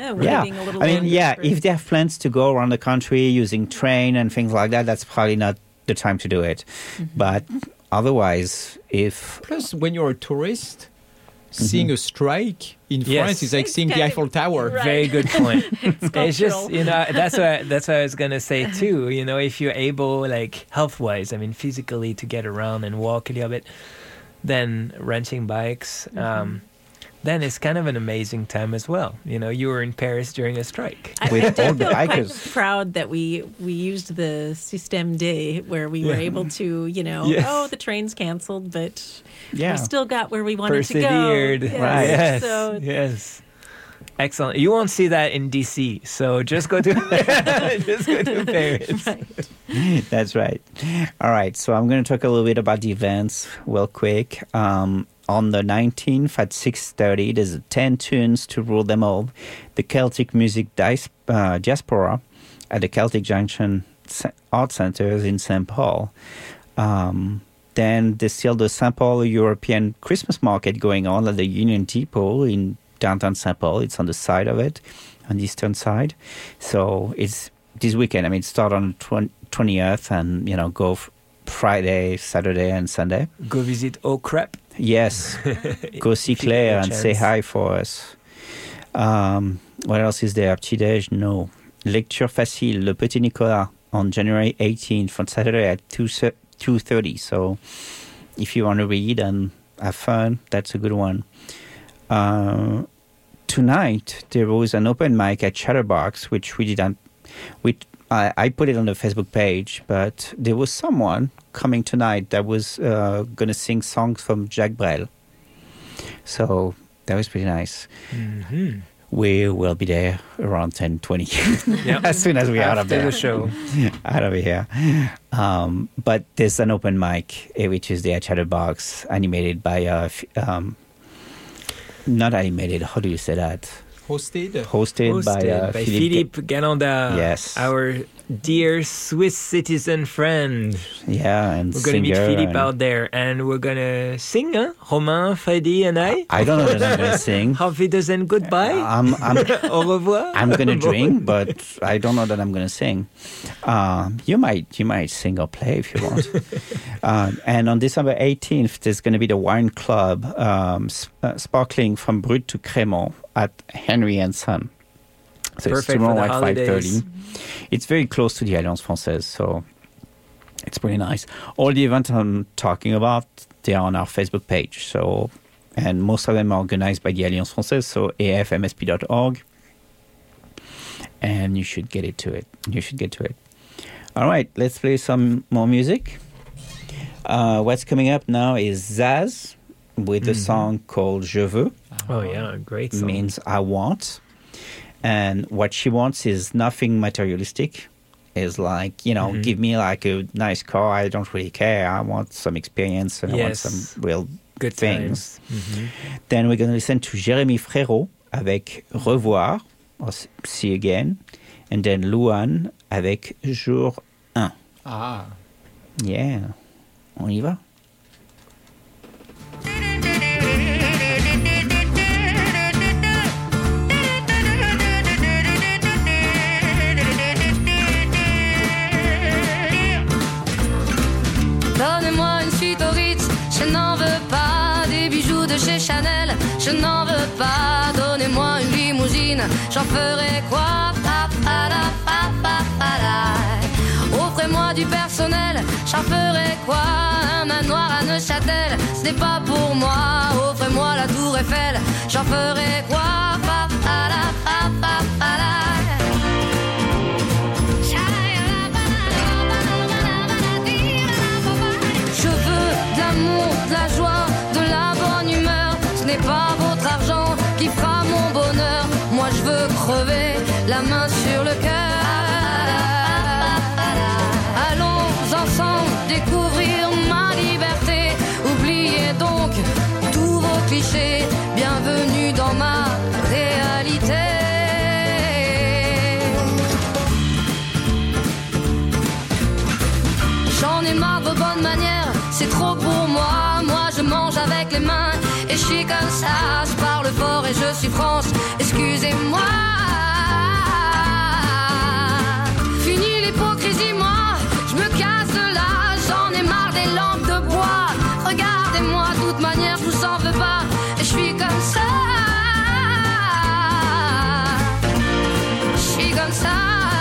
If they have plans to go around the country using train and things like that, that's probably not the time to do it. But otherwise, Plus, when you're a tourist, seeing a strike in France is like seeing the Eiffel Tower. Right. Very good point. It's just, that's what I was going to say too. If you're able, like health-wise, I mean, physically to get around and walk a little bit, then renting bikes, then it's kind of an amazing time as well. You were in Paris during a strike. I feel quite proud that we used the Système D, where we were able to, the train's canceled, but we still got where we wanted to go. Persevered. Right. Yes. Yes. Excellent. You won't see that in DC, so just go to Paris. Right. That's right. All right, so I'm going to talk a little bit about the events real quick. On the 19th at 6:30, there's 10 tunes to rule them all. The Celtic Music Diaspora at the Celtic Junction Art Centers in St. Paul. Then there's still the St. Paul European Christmas Market going on at the Union Depot in downtown St. Paul. It's on the side of it, on the eastern side. So it's this weekend. I mean, start on 20th and, go Friday, Saturday, and Sunday. Go visit Au Crêpe. Yes. Go see Claire and say hi for us. What else is there? Petit-déj? No. Lecture Facile, Le Petit Nicolas, on January 18th, on Saturday at 2:30. So if you want to read and have fun, that's a good one. Tonight, there was an open mic at Chatterbox, which we didn't... I put it on the Facebook page, but there was someone coming tonight that was going to sing songs from Jacques Brel. So that was pretty nice. We will be there around 10:20 as soon as we're out of there. After the show. Out of here. But there's an open mic every Tuesday at Chatterbox, animated by... not animated, how do you say that? Hosted by Philippe Gananda, yes, our dear Swiss citizen friend. Yeah, and we're going to meet Philippe out there, and we're going to sing, huh? Romain, Freddy, and I. I don't know that I'm going to sing. Auf Wiedersehen, goodbye. Au revoir. I'm going to drink, but I don't know that I'm going to sing. You might sing or play if you want. And on December 18th, there's going to be the wine club, sparkling from Brut to Crémant at Henry and Son. So perfect it's tomorrow for the at 5:30. holidays. It's very close to the Alliance Française, so it's pretty nice. All the events I'm talking about, they are on our Facebook page. So, and most of them are organized by the Alliance Française, so afmsp.org. And you should get to it. All right, let's play some more music. What's coming up now is Zaz with a song called Je veux. Oh yeah, great song. Means I want. And what she wants is nothing materialistic. Is like, give me like a nice car. I don't really care. I want some experience and I want some real good things. Then we're going to listen to Jérémy Frérot avec Revoir, or See Again. And then Louane avec Jour 1. Ah. Yeah. On y va? je n'en veux pas. Donnez-moi une limousine, j'en ferai quoi? Offrez-moi du personnel, j'en ferai quoi? Un manoir à Neuchâtel, ce n'est pas pour moi. Offrez-moi la tour Eiffel, j'en ferai quoi? Je veux de l'amour, de la joie, de la bonne humeur. Ce n'est pas votre argent qui fera mon bonheur. Moi je veux crever, la main sur le cœur. Ensemble découvrir ma liberté. Oubliez donc tous vos clichés. Bienvenue dans ma réalité. J'en ai marre de vos bonnes manières, c'est trop pour moi. Moi je mange avec les mains et je suis comme ça. Je parle fort et je suis France, excusez-moi. Fini l'hypocrisie, moi je me casse de là, j'en ai marre des lampes de bois. Regardez-moi, de toute manière, je vous en veux pas. Et je suis comme ça. Je suis comme ça.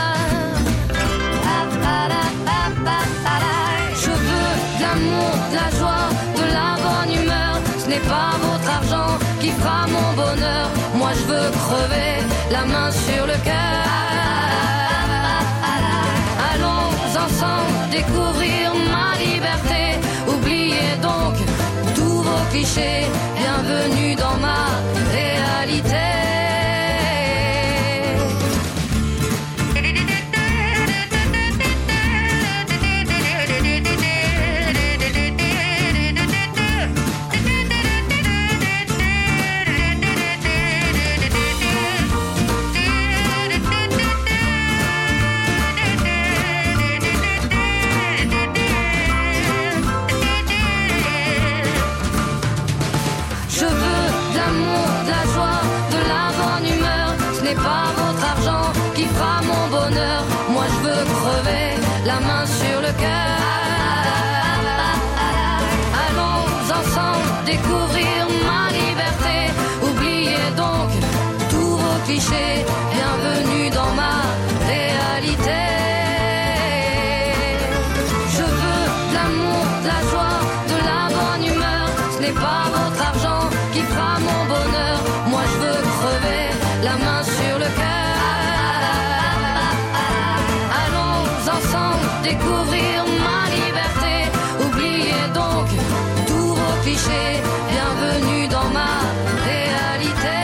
Je veux de l'amour, de la joie, de la bonne humeur. Ce n'est pas votre argent qui fera mon bonheur. Moi je veux crever, la main sur le cœur. Ensemble découvrir ma liberté. Oubliez donc tous vos clichés. Bienvenue dans ma réalité. Pas votre argent qui fera mon bonheur. Moi je veux crever, la main sur le cœur. Allons ensemble découvrir ma liberté. Oubliez donc tous vos clichés. Bienvenue dans ma réalité. Je veux de l'amour, de la joie, de la bonne humeur. Ce n'est pas votre argent qui fera mon bonheur. Moi je veux crever, la main sur le cœur. Allons ensemble découvrir ma liberté. Oubliez donc tous vos clichés. Bienvenue dans ma réalité.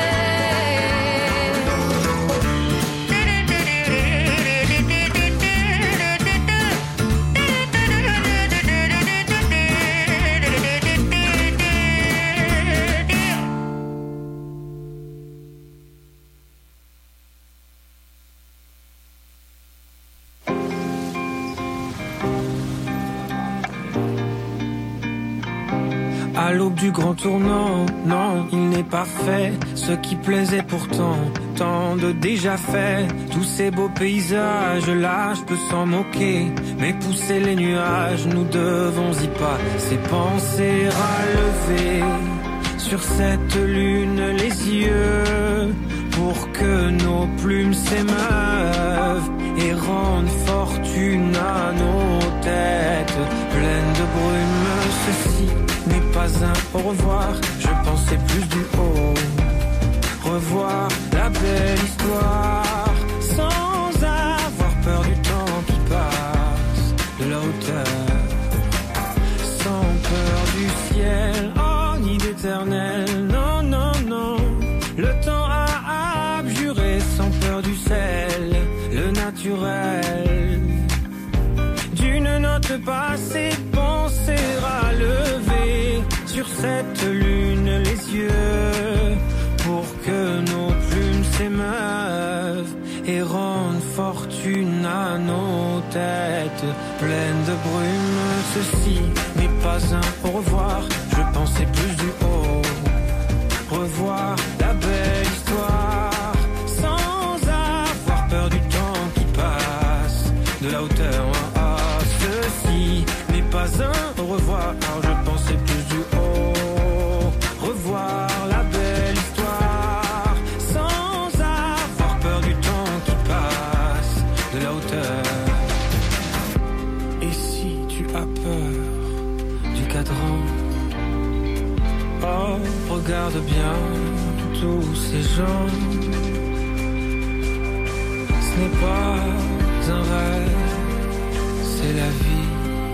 À l'aube du grand tournant, non, il n'est pas fait. Ce qui plaisait pourtant, tant de déjà fait. Tous ces beaux paysages-là, je peux s'en moquer. Mais pousser les nuages, nous devons y passer. Penser à lever sur cette lune les yeux, pour que nos plumes s'émeuvent et rendent fortune à nos têtes pleines de brume. Ceci n'est pas un au revoir, je pensais plus du haut. Revoir la belle histoire sans avoir peur du temps qui passe, de la hauteur, sans peur du ciel, oh ni d'éternel. Non, non, non, le temps a abjuré sans peur du sel, le naturel. D'une note passée, penser à lever sur cette lune les yeux, pour que nos plumes s'émeuvent et rendent fortune à nos têtes pleines de brume. Ceci n'est pas un au revoir, je pensais plus du haut. Revoir la belle histoire sans avoir peur du temps qui passe, de la hauteur. Ceci n'est pas un au revoir, alors je pensais plus du haut. Revoir la belle ces gens. Ce n'est pas un rêve, c'est la vie.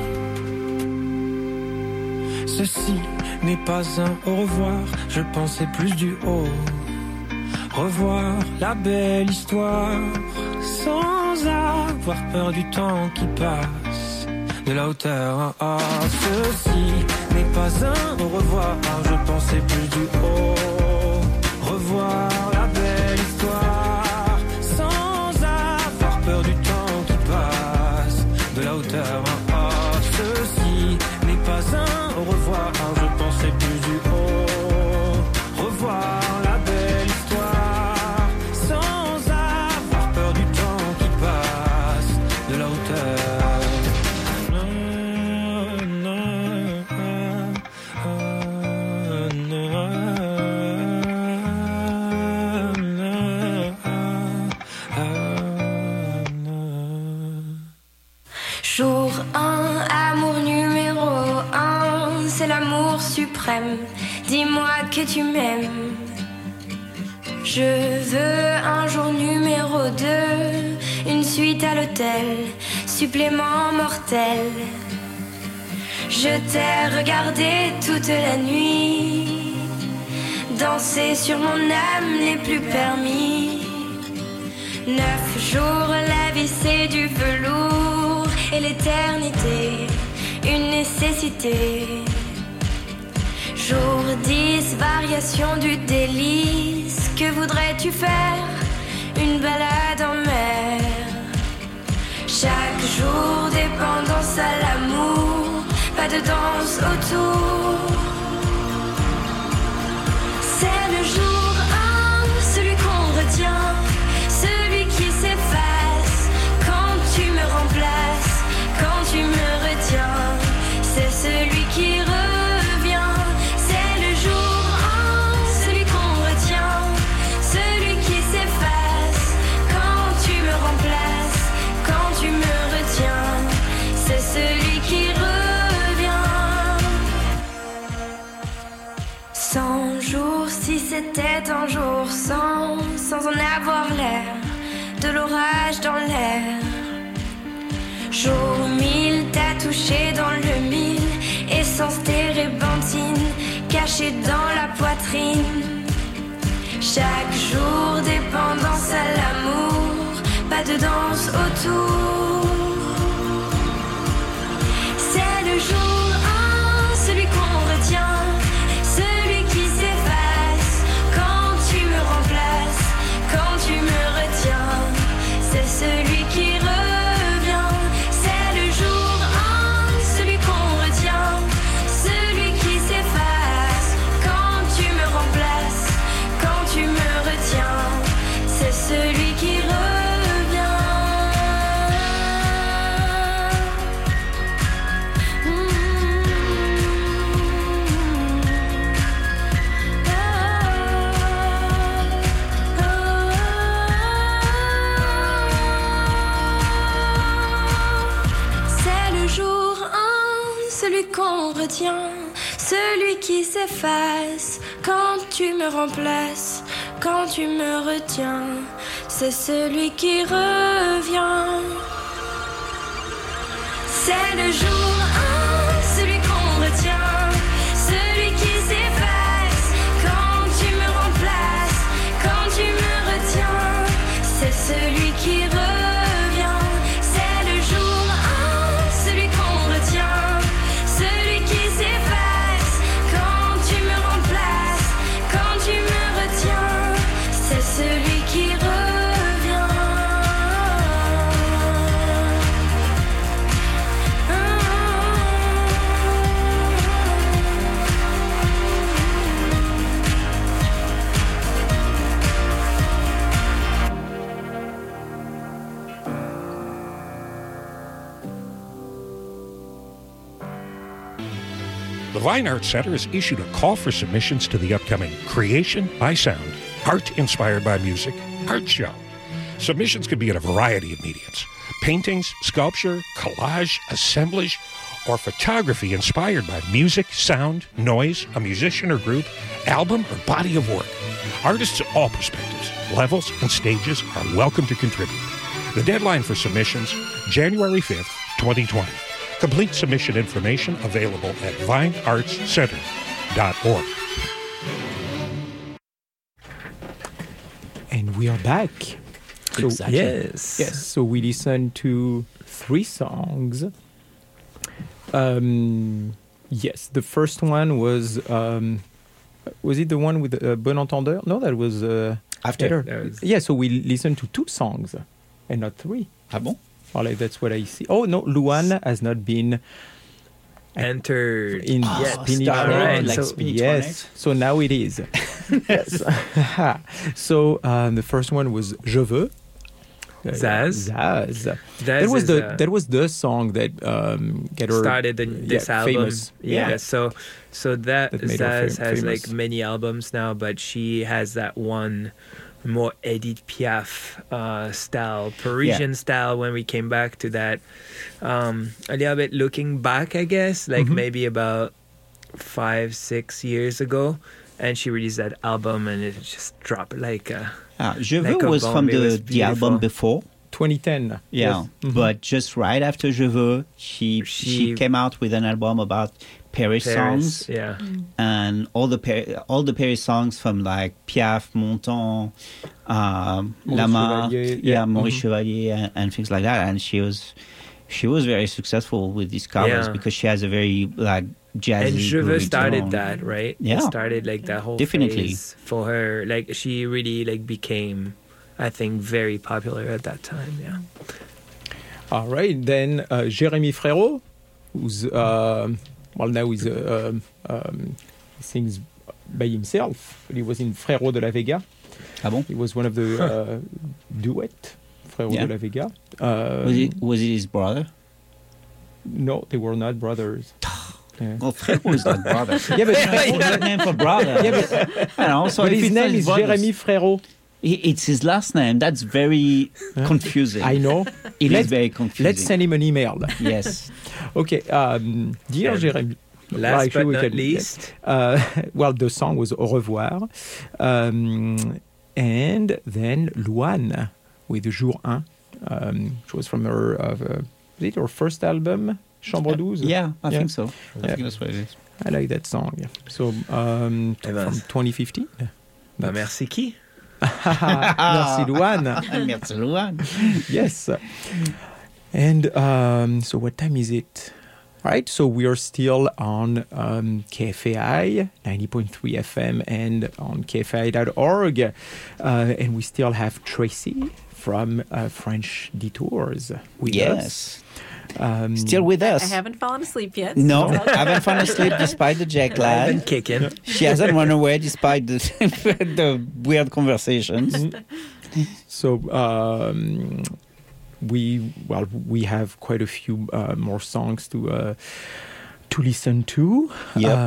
Ceci n'est pas un au revoir, je pensais plus du haut. Revoir la belle histoire sans avoir peur du temps qui passe. De la hauteur, ceci n'est pas un au revoir, je pensais plus du haut. Revoir la belle histoire sans avoir peur du temps qui passe. De la hauteur, ceci n'est pas un au revoir, je pensais plus du haut. Revoir la belle histoire sans avoir peur du temps qui passe. De la hauteur. Jour 1, amour numéro 1, c'est l'amour suprême. Dis-moi que tu m'aimes. Je veux un jour numéro 2, une suite à l'hôtel, supplément mortel. Je t'ai regardé toute la nuit, danser sur mon âme n'est plus permis. 9 jours, la vie c'est du velours, et l'éternité, une nécessité. Jour 10, variation du délice, que voudrais-tu faire? Une balade en mer. Chaque jour, dépendance à l'amour, pas de danse autour. C'est le jour 1, celui qu'on retient, celui qui s'efface quand tu me remplaces, quand tu me retiens. C'est celui qui revient. C'est le jour 1, celui qu'on retient, celui qui s'efface quand tu me remplaces, quand tu me retiens. C'est celui qui revient. 100 jours, si c'était un jour sans en avoir l'air, de l'orage dans l'air. Jour 1000, t'as touché dans le mille, essence térébenthine, cachée dans la poitrine. Chaque jour, dépendance à l'amour, pas de danse autour. C'est le jour 1, celui qu'on retient, celui qui s'efface quand tu me remplaces, quand tu me retiens. C'est celui qui revient. C'est le jour 1, celui qu'on retient, celui qui s'efface quand tu me remplaces, quand tu me retiens. C'est celui qui revient. Qu'on retient, celui qui s'efface quand tu me remplaces, quand tu me retiens. C'est celui qui revient. C'est le jour 1, celui qu'on retient, celui qui s'efface quand tu me remplaces, quand tu me retiens. C'est celui qui revient. C'est le jour 1, celui qu'on retient, celui qui s'efface quand tu me remplaces, quand tu me retiens. C'est celui qui revient. The Vine Arts Center has issued a call for submissions to the upcoming Creation by Sound, Art Inspired by Music art show. Submissions can be in a variety of mediums: paintings, sculpture, collage, assemblage, or photography inspired by music, sound, noise, a musician or group, album, or body of work. Artists of all perspectives, levels, and stages are welcome to contribute. The deadline for submissions, January 5th, 2020. Complete submission information available at vineartscenter.org. And we are back. So, Exactly. Yes. Yes. So we listened to 3 songs. Yes, the first one was it the one with Bon Entendeur? No, that was After. later. Yeah, so we listened to 2 songs and not 3. Ah bon? Or like that's what I see. Oh no, Luan has not been Entered. in Spinning started Torrent. like Spinning Yes, Torrent. so now it is. Yes. So the first one was Je veux. Zaz. Zaz. That was the song that get her started this album. famous. Yeah. So that That made her Zaz has famous. like many albums now, but she has that one more Edith Piaf style, Parisian style. When we came back to that, a little bit looking back, I guess, like maybe about 5-6 years ago, and she released that album, and it just dropped like a. Je Like veux a was bomb. from It was the album beautiful. before. 2010. Yeah, Yes. but just right after Je veux, she came out with an album about Paris songs, Yeah. and all the Paris songs from like Piaf, Montand, Lama, Chevalier, yeah. Maurice Chevalier, and things like that. And she was very successful with these covers Yeah. because she has a very like jazzy. And Je veux groovy started tone. that, right? Yeah. It started like that whole Definitely. phase for her. Like she really like became, I think, very popular at that time. Yeah. All right, then Jérémy Frérot, who's now he's he sings by himself. He was in Frérot de la Vega. Ah bon? He was one of the duet Frérot Yeah. de la Vega. Was it his brother? No, they were not brothers. Yeah. Well, Frérot is not brother. Yeah, but, What's name for brother? yeah, but, I know, so but if his it's name not is brothers- Jérémy Frérot. It's his last name. That's very confusing. I know. It is Let's- very confusing. Let's send him an email. Yes. Okay, dear And Jérémy. Last actually, but we not can- least, well, the song was Au revoir. And then Luan with Jour 1, which was from her, was it her first album, Chambre 12? Yeah, I Yeah. think so. I Yeah. think that's what it is. I like that song. Yeah. So, from 2015. bah, merci qui? Merci Luan. Merci, Luan. Yes. And so what time is it? All right, so we are still on KFAI 90.3 FM and on KFAI.org. And we still have Tracy from French Detours with us. Still with us. I haven't fallen asleep yet. No, so- I haven't fallen asleep despite the jet I've been lag. kicking. She hasn't run away despite the, the weird conversations. So we have quite a few more songs to listen to. Yep.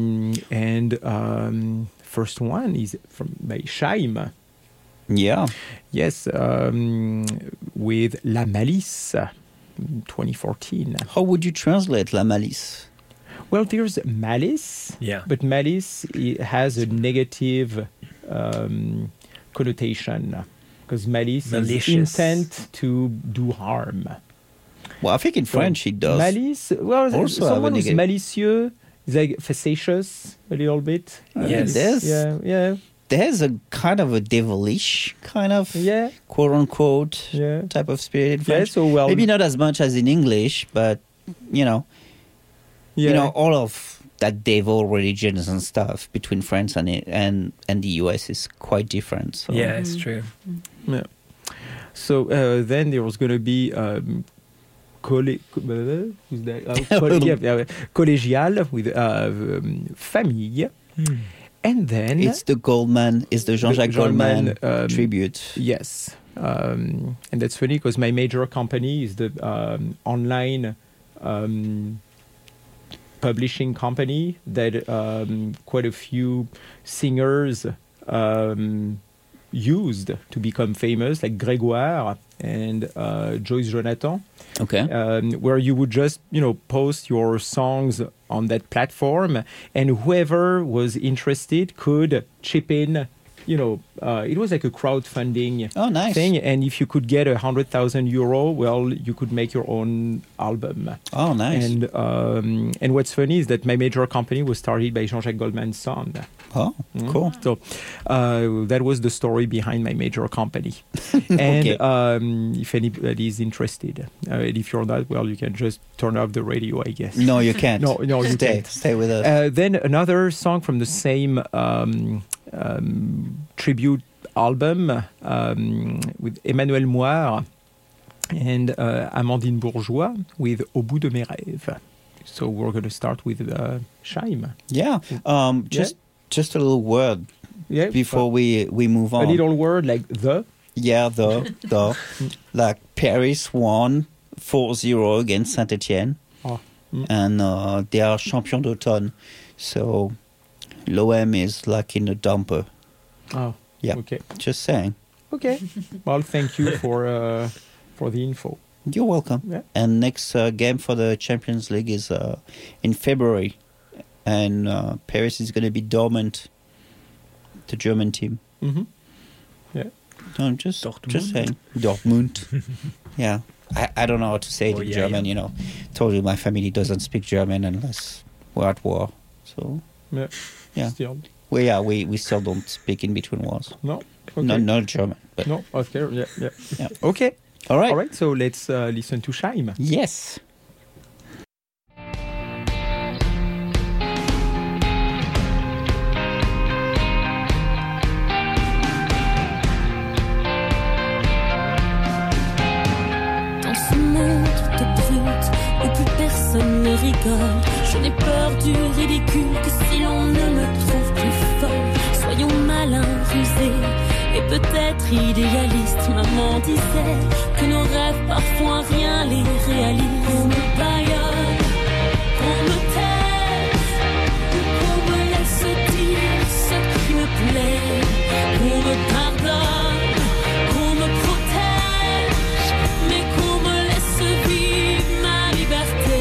And first one is from by Shaim. Yeah. Yes, with La Malice, 2014. How would you translate La Malice? Well, there's malice, Yeah. but malice it has a negative connotation because malice Malicious. is intent to do harm. Well, I think in French it does. Malice, well, Also have a someone who's negative- malicious is like facetious a little bit. Yes. There's, Yeah. there's a kind of a devilish kind of Yeah. quote unquote Yeah. type of spirit in Yeah, French. so well, Maybe not as much as in English, but yeah. all of that devil religions and stuff between France and the US is quite different. So. Yeah, it's true. So then there was going to be who's that? Collégial with Famille. And then It's the Goldman, it's the Jean-Jacques Goldman tribute. Yes. And that's funny because my major company is the online publishing company that quite a few singers used to become famous, like Grégoire and Joyce Jonathan. Okay. Where you would just, post your songs on that platform, and whoever was interested could chip in it was like a crowdfunding Oh, nice. thing. And if you could get €100,000, well, you could make your own album. Oh, nice. And what's funny is that my major company was started by Jean-Jacques Goldman's son. Oh, cool. So that was the story behind my major company. And if anybody is interested, and if you're not, well, you can just turn off the radio, I guess. No, you can't. No, you Stay. can't. Stay with us. Then another song from the same tribute album with Emmanuel Moire and Amandine Bourgeois with Au bout de mes rêves. So we're going to start with Shaim. Yeah. Just a little word before we move on. A little word like the? Yeah, the. Like Paris won 4-0 against Saint-Etienne. Oh. And they are champion d'automne. So l'OM is like in a dumper. Oh, yeah. Okay. Just saying. Okay. Well, thank you for the info. You're welcome. Yeah. And next game for the Champions League is in February. And Paris is going to be dormant, the German team. Mm-hmm. Yeah. No, just saying. Dortmund. Yeah. I don't know how to say it in German, Told you my family doesn't speak German unless we're at war. So, yeah. Still. Well, we still don't speak in between wars. No. Okay. No, not German. But no, okay. Yeah. Okay. All right. All right, so let's listen to Shaim. Yes. Personne ne rigole. Je n'ai peur du ridicule que si l'on ne me trouve plus folle. Soyons malins, rusés et peut-être idéalistes. Maman disait que nos rêves parfois rien les réalisent. On me baillonne, on me taise, on me laisse dire ce qui me plaît. On me pardonne, qu'on me protège, mais qu'on me laisse vivre ma liberté.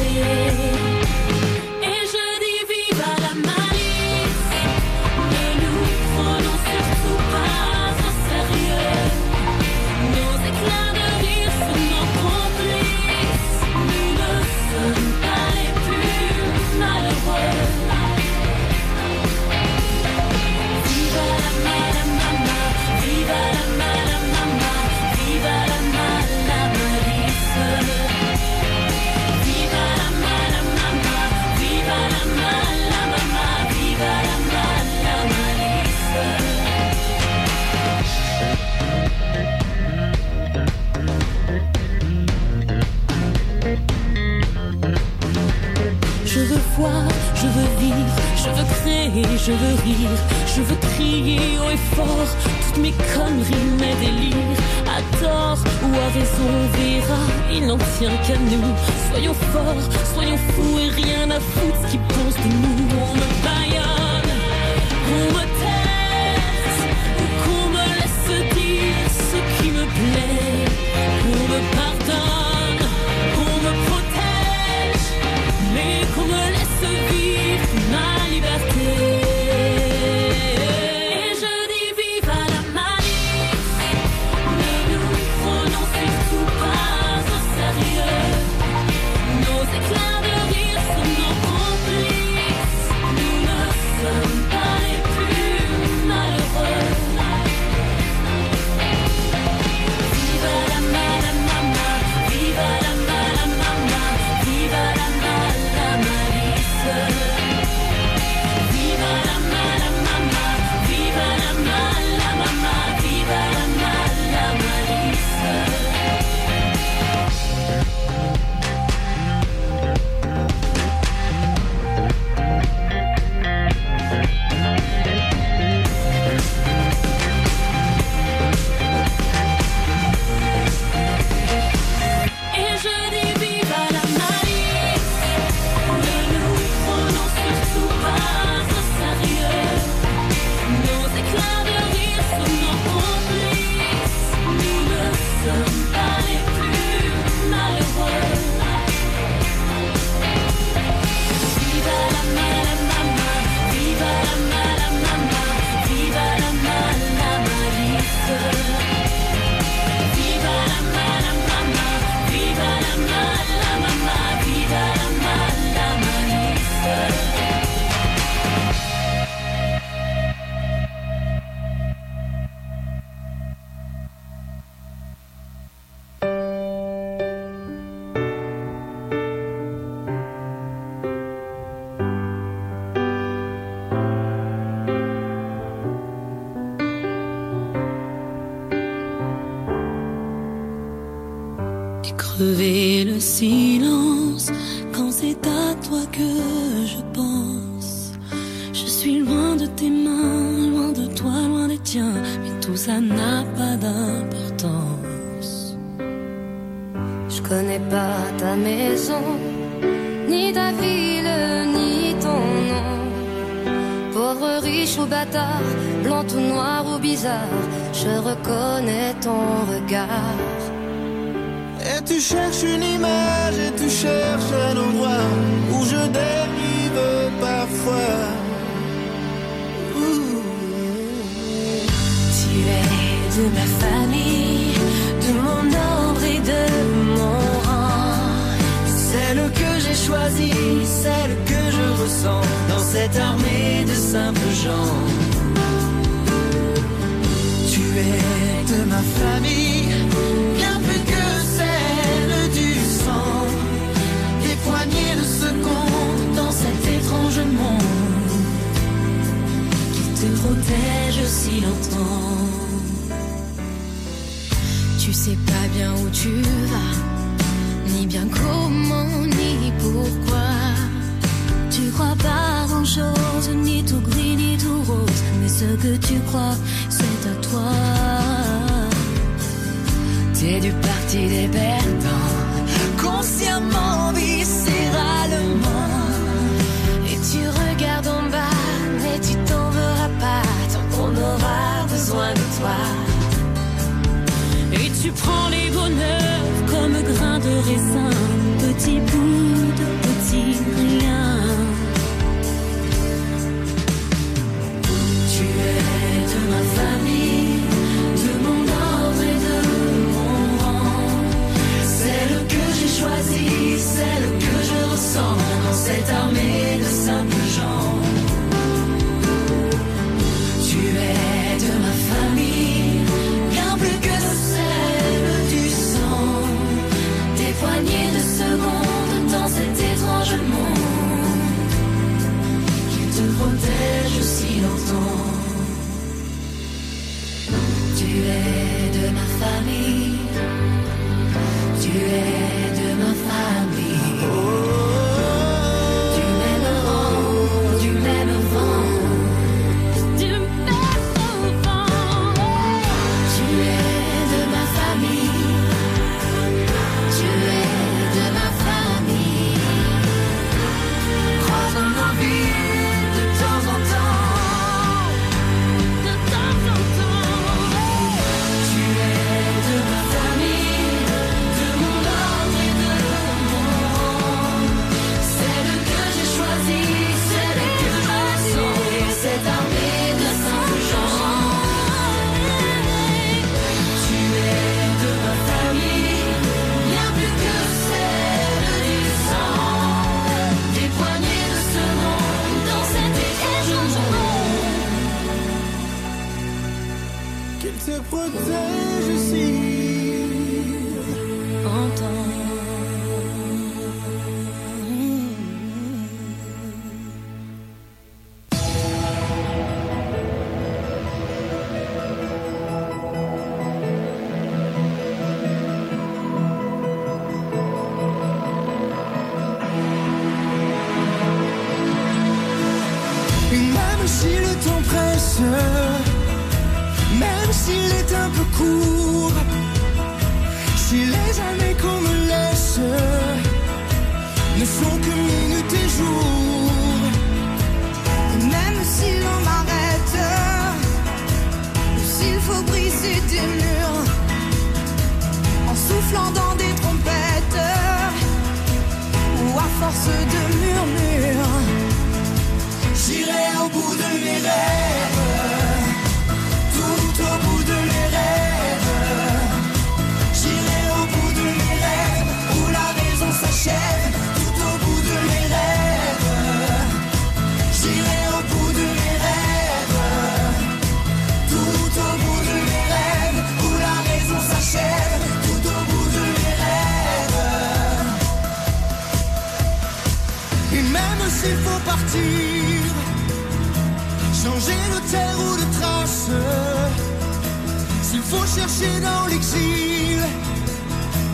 Et je dis vive à la malice, ne nous prenons surtout pas au sérieux. Nos éclats de rire sont nos complices. Nous ne sommes pas les plus malheureux. Vive à la mala-mama, vive à la mala-mama, vive à la mala-malice. Vive à la mala-mama, vive à la mala-mama, vive à la mala-malice. Je veux voir, je veux vivre, je veux créer, je veux rire, je veux crier haut et fort toutes mes conneries, mes délires. À tort ou à raison, on verra, il n'en tient qu'à nous. Soyons forts, soyons fous et rien à foutre ce qu'ils pensent de nous. On me baillonne, on me taise, ou qu'on me laisse dire ce qui me plaît. On me pardonne, on me protège, mais qu'on me laisse vivre ma liberté. Et je dis vive à la malice, ne nous prenons surtout pas au sérieux. Nos éclats de rire sont nos complices. Nous ne sommes pas les plus et crever le silence quand c'est à toi que je pense. Je suis loin de tes mains, loin de toi, loin des tiens, mais tout ça n'a pas d'importance. Je connais pas ta maison, ni ta ville, ni ton nom. Pauvre, riche ou bâtard, blanc ou noir ou bizarre, je reconnais ton regard. Et tu cherches une image et tu cherches un endroit où je dérive parfois. Tu es de ma famille, de mon ordre et de mon rang. Celle que j'ai choisie, celle que je ressens dans cette armée de simples gens. Tu es de ma famille, bien plus que celle du sang. Des poignées de secondes dans cet étrange monde qui te protège si longtemps. Tu sais pas bien où tu vas, ni bien comment, ni pourquoi. Tu crois pas grand chose, ni tout gris, ni tout rose, mais ce que tu crois, c'est à toi. T'es du parti des perdants, consciemment, viscéralement. Et tu regardes en bas, mais tu t'en verras pas tant qu'on aura besoin de toi. Et tu prends les bonheurs comme grains de raisin, petit bout de petit rien. Tu es de ma famille, de mon ordre et de mon rang. Celle que j'ai choisie, celle que je ressens dans cette armée de simples gens. Tu es de ma famille, bien plus que celle du sang. Des poignées de secondes dans cet étrange monde qui te protège si longtemps. Tu es de ma famille, tu es de ma famille. Du même rang, du même vent. Du même vent. Tu es de ma famille, tu es de ma famille. Croisons nos vies de temps en temps. De temps en temps. Tu es de ma famille, de mon ordre et de mon rang. Celle que j'ai choisie, celle que je ressens, cette armée de simples gens. Tu es de ma famille, bien plus que celle du sang. Des poignées de secondes dans cet étrange monde. Qu'il te protège si longtemps. Même si le temps presse, même s'il est un peu court, si les années qu'on me laisse ne sont que minutes et jours, Même si l'on m'arrête, ou s'il faut briser des murs, en soufflant dans des trompettes, ou à force de murmures, j'irai au bout de mes rêves, tout au bout de mes rêves. J'irai au bout de mes rêves, où la raison s'achève, tout au bout de mes rêves. J'irai au bout de mes rêves, tout au bout de mes rêves, où la raison s'achève, tout au bout de mes rêves. Et même s'il faut partir, changer de terre ou de trace, s'il faut chercher dans l'exil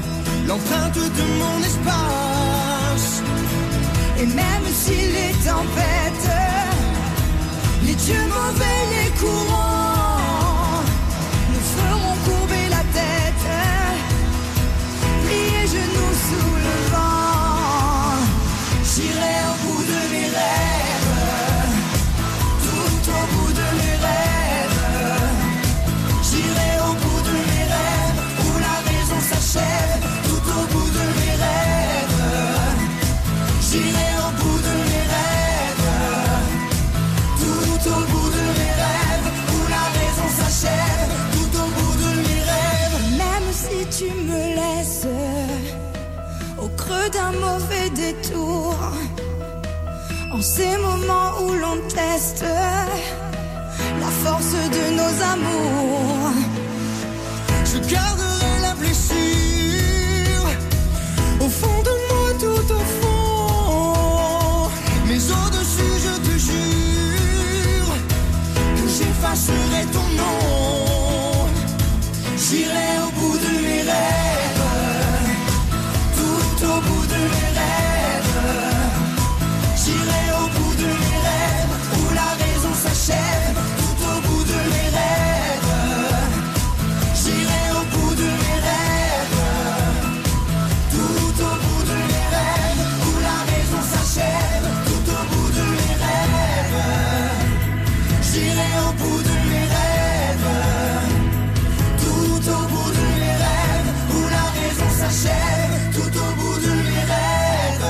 l'empreinte de mon espace. Et même si les tempêtes, les dieux mauvais, les courants nous feront courber la tête, plier genoux sous le vent. J'irai au bout de mes rêves, tout au bout de mes rêves. J'irai au bout de mes rêves, où la raison s'achève, tout au bout de mes rêves. J'irai au bout de mes rêves, tout au bout de mes rêves, où la raison s'achève, tout au bout de mes rêves. Même si tu me laisses au creux d'un mauvais détour, en ces moments où l'on teste la force de nos amours, je garderai la blessure au fond de moi, tout au fond. Mais au-dessus, je te jure que j'effacerai ton nom. J'irai au bout de mes rêves, tout au bout de mes rêves. J'irai au bout de mes rêves, où la raison s'achève, tout au bout de mes rêves. J'irai au bout de mes rêves, tout au bout de mes rêves, où la raison s'achève, tout au bout de mes rêves. J'irai au bout de mes rêves, tout au bout de mes rêves, où la raison s'achève, tout au bout de mes rêves.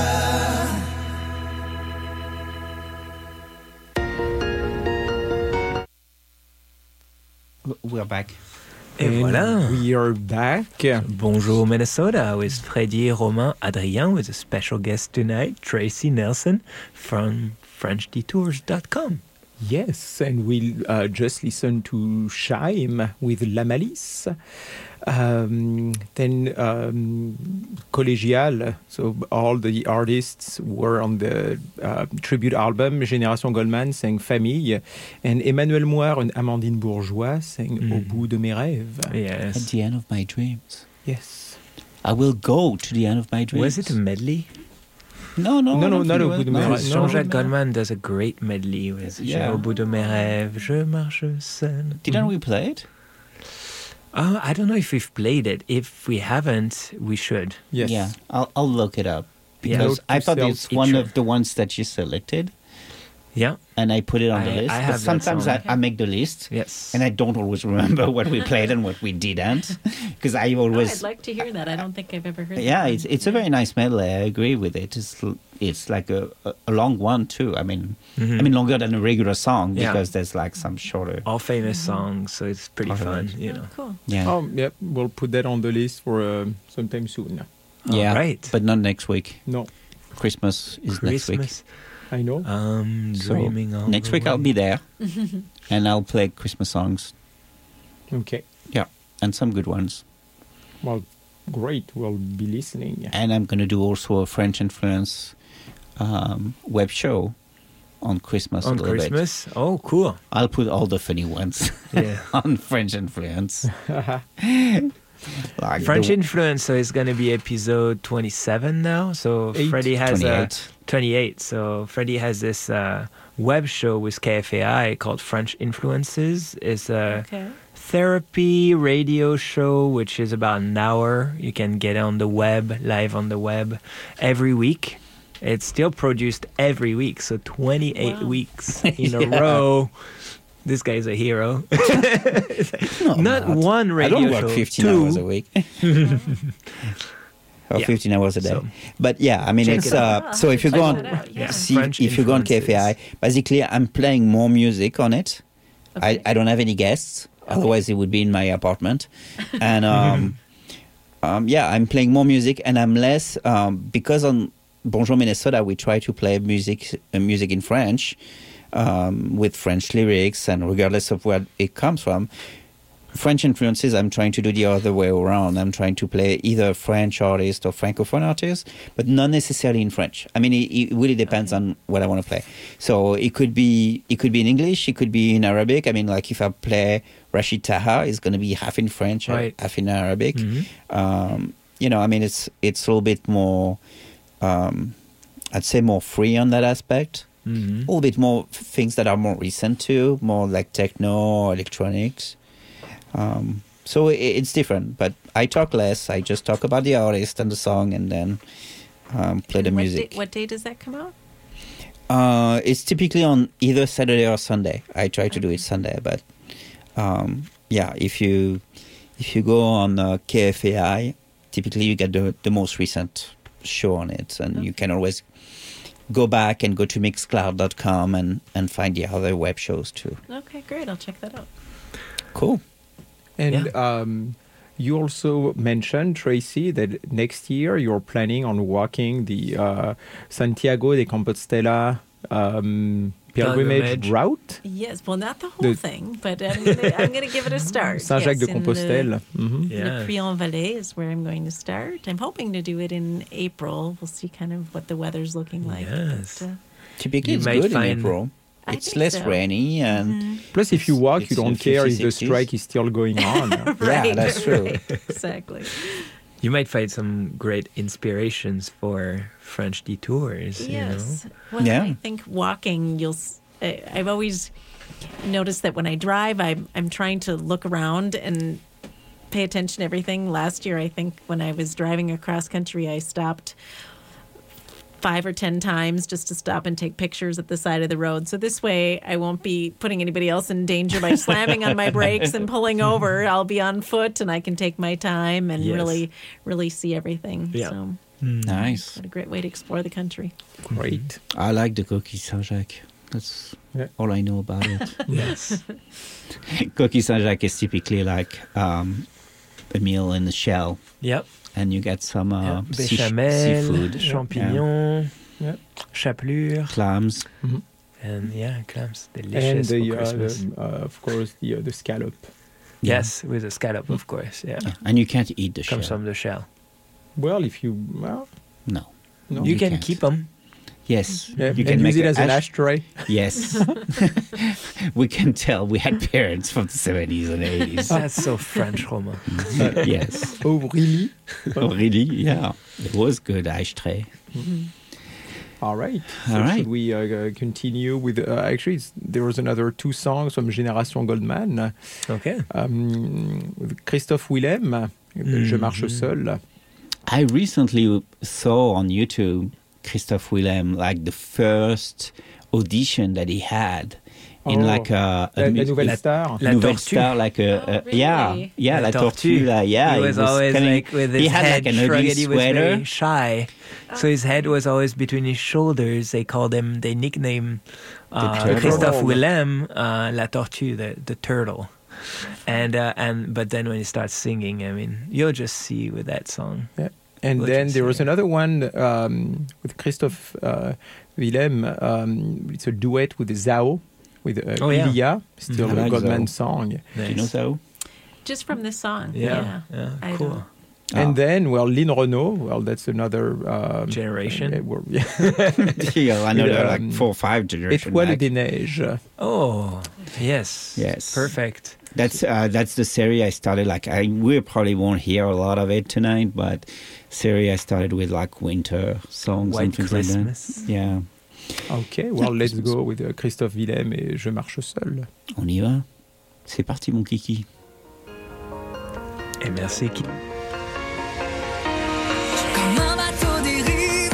We're back. Et And voilà. We are back. Bonjour Minnesota with Freddy, Romain, Adrien with a special guest tonight, Tracy Nelson from FrenchDetours.com. Yes, and we'll just listen to Chaim with La Malice. Then Collégial, so all the artists were on the tribute album. Génération Goldman sang Famille, and Emmanuel Moir and Amandine Bourgeois sang Au bout de mes rêves. Yes. At the end of my dreams. Yes. I will go to the end of my dreams. Was it a medley? No, No, I don't not think Au it bout de was. mes No, rêves. Jean-Jacques Goldman does a great medley with Yeah. Au bout de mes rêves, je marche seul. Didn't we play it? I don't know if we've played it. If we haven't, we should. Yes. Yeah, I'll look it up. Yeah. Because I thought Self- it's one of the ones that you selected. Yeah. And I put it on the I list. have But that sometimes song. I make the list. Yes. And I don't always remember what we played and what we didn't. Because I Oh, always... I'd like to hear that. I don't think I've ever heard Yeah, that. it's a very nice medley. I agree with it. It's like a long one too. I mean, longer than a regular song Yeah. because there's like some shorter. All famous songs, so it's pretty fun, you know. Cool. Yeah, Oh, yeah, we'll put that on the list for sometime soon. yeah, right. but not next week. No, Christmas is next week. Christmas. I know. So Dreaming on next the week I'll way. be there, and I'll play Christmas songs. Okay. Yeah, and some good ones. Well, great. We'll be listening. And I'm going to do also a French influence web show on Christmas. a On little bit. Christmas? Oh, cool. I'll put all the funny ones Yeah. on French influence. Like French the- Influence, so it's going to be episode 27 now. So Eight. Freddie has 28. 28. So Freddie has this web show with KFAI called French Influences. It's a Okay. therapy radio show, which is about an hour. You can get on the web, live on the web, every week. It's still produced every week, so 28 Wow. weeks in a Yeah. row. This guy's a hero. No, Not I'm one I radio don't work show. 15 two. hours a week. Or Yeah. 15 hours a day. So- But yeah, I mean, Check it's it out. so if you go Check on, that out, yeah. French if you go on influences. KFI, basically I'm playing more music on it. Okay. I don't have any guests, otherwise it would be in my apartment. And yeah, I'm playing more music, and I'm less because on Bonjour Minnesota we try to play music in French with French lyrics, and regardless of where it comes from. French influences, I'm trying to do the other way around. I'm trying to play either French artist or Francophone artist, but not necessarily in French. I mean, it really depends on what I want to play. So it could be in English, it could be in Arabic. I mean, like if I play Rashid Taha, it's going to be half in French, Right. half in Arabic. I mean, it's a little bit more, I'd say more free on that aspect. A little bit more things that are more recent too, more like techno, electronics. So it's different, but I talk less. I just talk about the artist and the song, and then play the music. What day does that come out? It's typically on either Saturday or Sunday. I try to do it Sunday, but if you go on KFAI, typically you get the most recent show on it, and you can always go back and go to Mixcloud.com and find the other web shows too. Okay, great. I'll check that out. Cool. And you also mentioned, Tracy, that next year you're planning on walking the Santiago de Compostela pilgrimage route. Yes, well, not the whole thing, but I'm going to give it a start. Saint-Jacques de Compostelle. Le Puy-en-Velay is where I'm going to start. I'm hoping to do it in April. We'll see kind of what the weather's looking like. Yes. But, typically it's good in April. It's less rainy, and plus if you walk, you don't care if the strike is still going on. Right, yeah, that's true. Right, exactly. You might find some great inspirations for French detours. Yes. You know? Well, I think walking, I've always noticed that when I drive, I'm trying to look around and pay attention to everything. Last year, I think when I was driving across country, I stopped 5 or 10 times just to stop and take pictures at the side of the road. So this way I won't be putting anybody else in danger by slamming on my brakes and pulling over. I'll be on foot and I can take my time and really see everything. Yeah. So nice. what a great way to explore the country. Great. I like the Coquille Saint-Jacques. That's all I know about it. Yes. Coquille Saint-Jacques is typically like a meal in the shell. Yep. And you get some béchamel, seafood, champignons, chapelure, clams, and clams, delicious for Christmas. Of course, the scallop. Yes, with the scallop, of course. Yeah. And you can't eat the shell. Comes from the shell. Well, if you no, you can can't. keep them. Yes, you can use it as an ashtray. Yes, we can tell we had parents from the 70s and 80s. That's so French, Romain. Yes. Oh, really? Oh, really? Yeah, it was good ashtray. All right. All right. Should we continue with? Actually, there was another 2 songs from Génération Goldman. Okay. With Christophe Willem, Je marche seul. I recently saw on YouTube Christophe Willem, like the first audition that he had in like a Nouvelle Star. La Nouvelle Star, like a really? La Tortue. He was always like with his head like an ugly shrugged. He was sweater. very shy, so his head was always between his shoulders. They nicknamed Christophe Willem La Tortue, the turtle. But then when he starts singing, I mean, you'll just see with that song. Yeah. And then there was another one with Christophe Willem. It's a duet with Zao, with Ilia, still a Goldman song. Nice. Do you know Zao? Just from this song. Yeah. Cool. And then, Lynn Renaud, that's another generation. Another like 4 or 5 generations. Étoile des Neiges. Oh, yes. Perfect. That's the series I started. We probably won't hear a lot of it tonight, but series I started with like winter songs White and things Christmas. like that. Yeah. Okay, let's go with Christophe Willem et Je marche seul. On y va. C'est parti, mon kiki. Et merci. Comme un bateau dérive,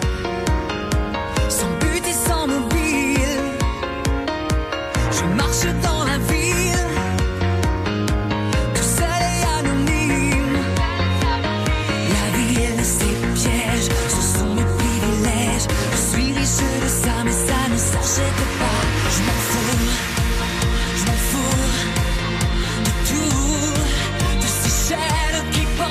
sans but et sans mobile. Je marche dans la ville, tout seul et anonyme. La ville, ses pièges, ce sont mes privilèges. Je suis riche de ça, mais ça ne s'achète pas. Je m'en fous de tout, de ces chaînes qui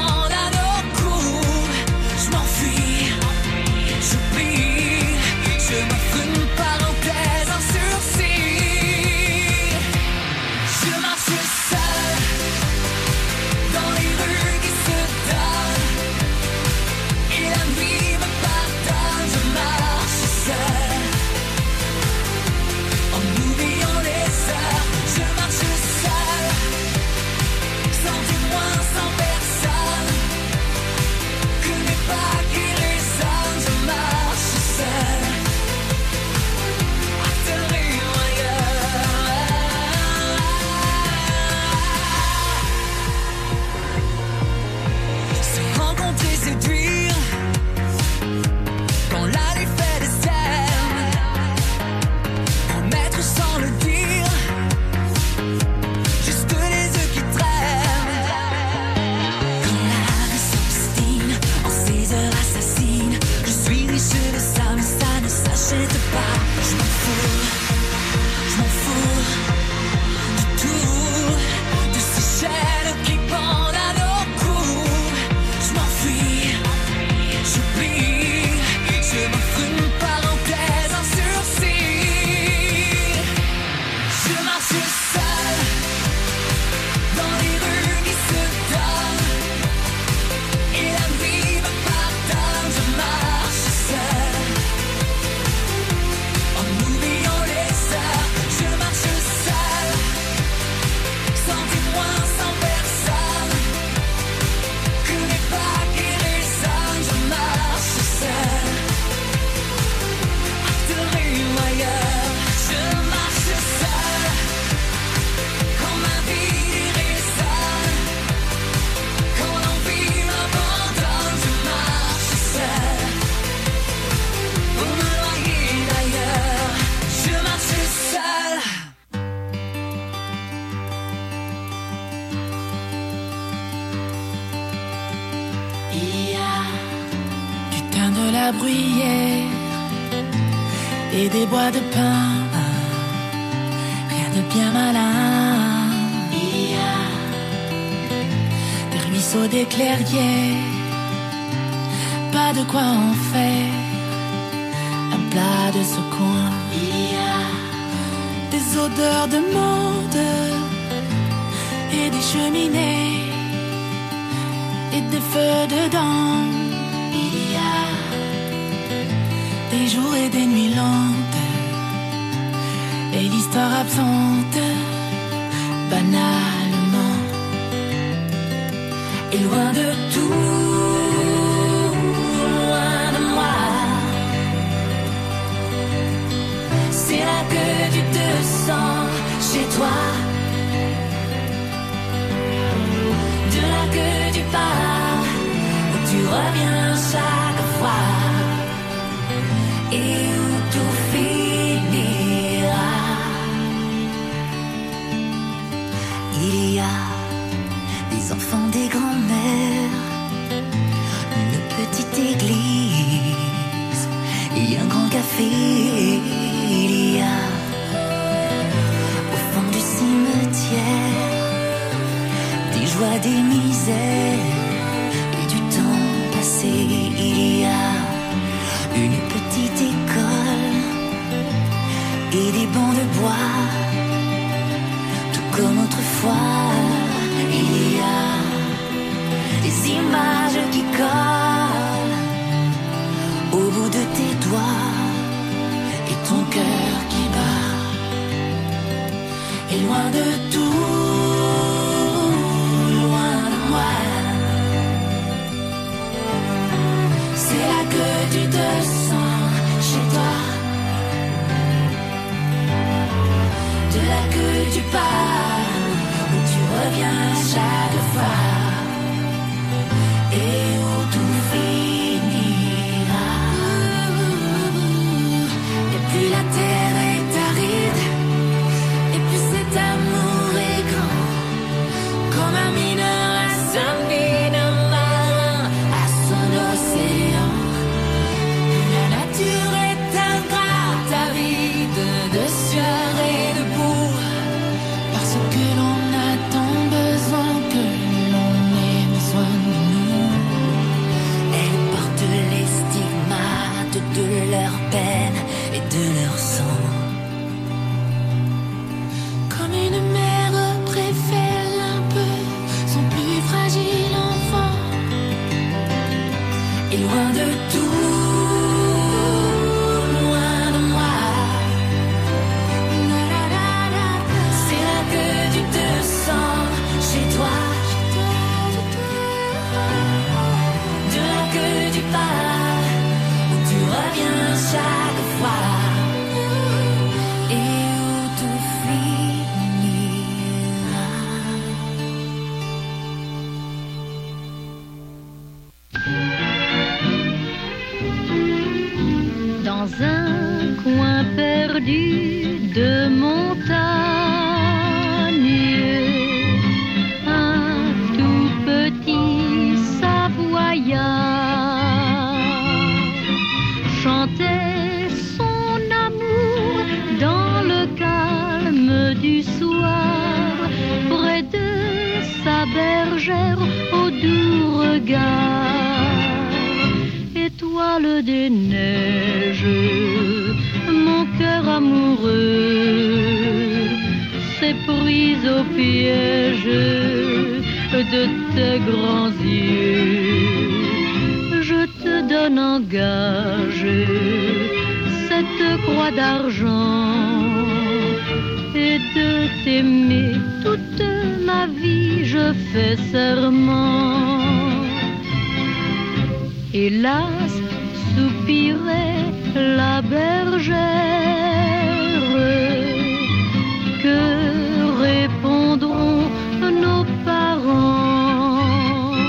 n'hésite pas, je m'en fous du tout, de ces chaînes qui pendent à nos coups. Je m'enfuis, j'oublie, je m'offre une parenthèse, un sursis. Je marche seule dans les rues qui se donnent, et la vie me pardonne. Je marche seule en oubliant les heures. Je marche seule, sans témoin, sans personne, que mes pas qui résonnent. Je marche seule, acteur ou ailleurs. Je marche seule, quand ma vie résonne, quand l'envie m'abandonne. Je marche seule, pour me noyer d'ailleurs. Je marche seule. Il y a du thym, de la bruyère et des bois de pin, rien de bien malin. Il y a des ruisseaux, des clairières, pas de quoi en faire un plat de ce coin. Il y a des odeurs de monde et des cheminées et des feux dedans. Il y a des jours et des nuits lentes et l'histoire absente banalement. Et loin de tout, loin de moi, c'est là que tu te sens chez toi, de là que tu pars, où tu reviens chaque fois, et où tout finira. Il y a des enfants, des grands-mères, une petite église et un grand café. Il y a au fond du cimetière des joies, des misères et du temps passé. Il y a une petite école et des bancs de bois, tout comme autrefois. Il y a des images qui collent au bout de tes doigts et ton cœur qui bat. Et loin de tout, loin de moi, c'est là que tu te sens chez toi, de là que tu pars, où tu reviens chaque fois, et où tout finira. Et puis la terre est aride, et puis cet amour est grand, comme un mineur à sa mine, un marin à son océan. La nature est ingrate, avide de sueur et de boue, parce que l'on a tant besoin que l'on ait besoin de nous. Elle porte les stigmates de leur peine et de leur sang. Comme une mère préfère un peu son plus fragile enfant. Et loin de tout, loin de moi, c'est là que tu te sens chez toi, de là que tu pars, où tu reviens chaque fois, et où tout finira. Dans un coin perdu de montagne, un tout petit Savoyard chantait son bergère au doux regard. Étoile des neiges, mon cœur amoureux s'est prise au piège de tes grands yeux. Je te donne en gage cette croix d'argent et de t'aimer toute ma vie je fais serment. Hélas, soupirait la bergère, que répondront nos parents?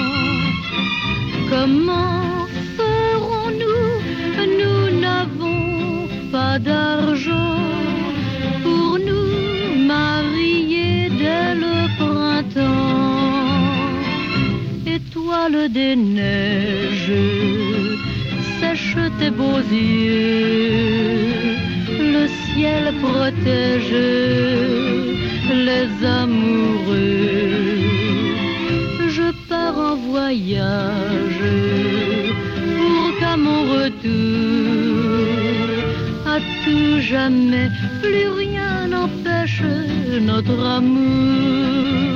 Comment ferons-nous? Nous n'avons pas d'argent pour nous marier dès le printemps. Étoile des neiges, sèche tes beaux yeux, le ciel protège les amoureux. Je pars en voyage pour qu'à mon retour, à tout jamais, plus rien n'empêche notre amour.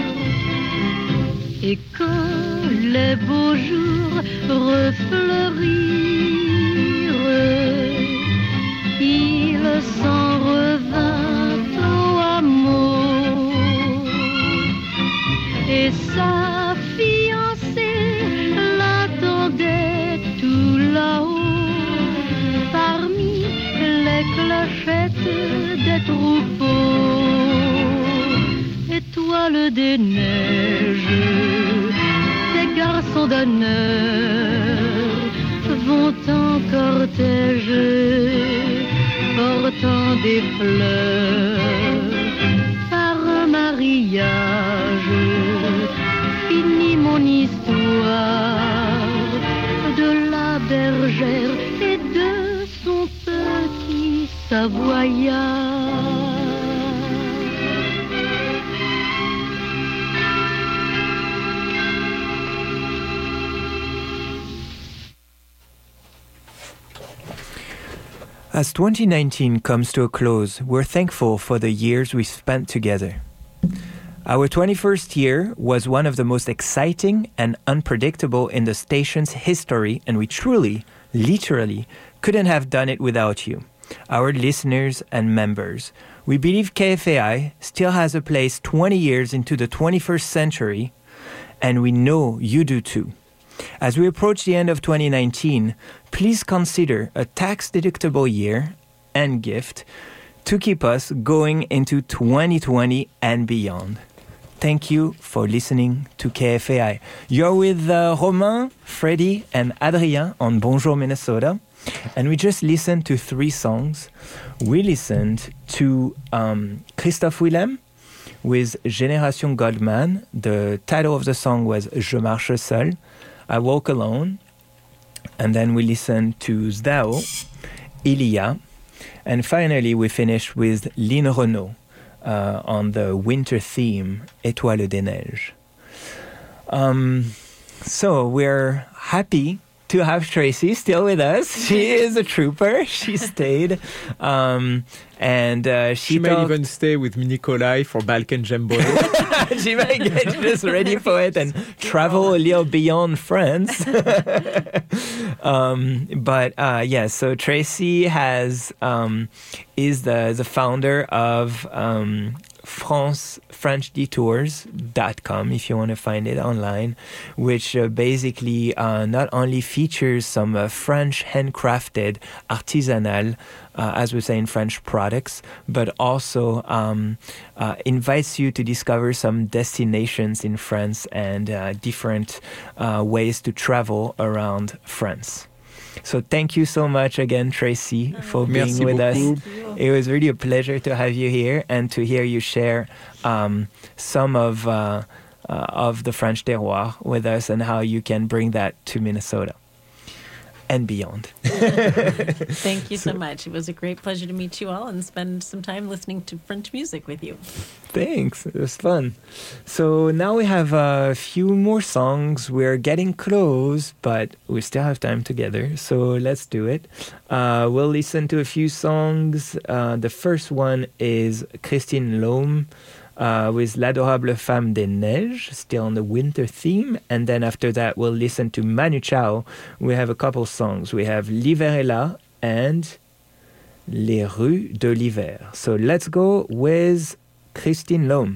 Et quand les beaux jours refleurirent, il s'en revint au hameau. Et sa fiancée l'attendait tout là-haut, parmi les clochettes des troupeaux. Étoile des neiges, tes garçons d'honneur vont en cortège, portant des fleurs. Par un mariage, finit mon histoire de la bergère et de son petit savoyard. As 2019 comes to a close, we're thankful for the years we spent together. Our 21st year was one of the most exciting and unpredictable in the station's history, and we truly, literally, couldn't have done it without you, our listeners and members. We believe KFAI still has a place 20 years into the 21st century, and we know you do too. As we approach the end of 2019, please consider a tax-deductible year and gift to keep us going into 2020 and beyond. Thank you for listening to KFAI. You're with Romain, Freddie, and Adrien on Bonjour Minnesota, and we just listened to 3 songs. We listened to Christophe Willem with Génération Goldman. The title of the song was Je marche seul. I Walk Alone, and then we listened to Zdao, Ilia, and finally we finished with Lynn Renaud on the winter theme, Étoile des Neiges. So we're happy to have Tracy still with us. She is a trooper. She stayed. And she may even stay with Nikolai for Balkan Jamboree. She might get just ready for it and travel a little beyond France. So Tracy is the founder of FrenchDetours.com, if you want to find it online, which basically not only features some French handcrafted, artisanal, as we say in French, products, but also invites you to discover some destinations in France and different ways to travel around France. So thank you so much again, Tracy, for being with us. It was really a pleasure to have you here and to hear you share some of the French terroir with us and how you can bring that to Minnesota. and beyond. Thank you so much. It was a great pleasure to meet you all and spend some time listening to French music with you. Thanks. It was fun. So now we have a few more songs. We're getting close, but we still have time together. So let's do it. We'll listen to a few songs. The first one is Christine Lhomme with L'Adorable Femme des Neiges, still on the winter theme. And then after that, we'll listen to Manu Chao. We have a couple songs. We have L'Hiver est là and Les Rues de l'Hiver. So let's go with Christine Lhomme.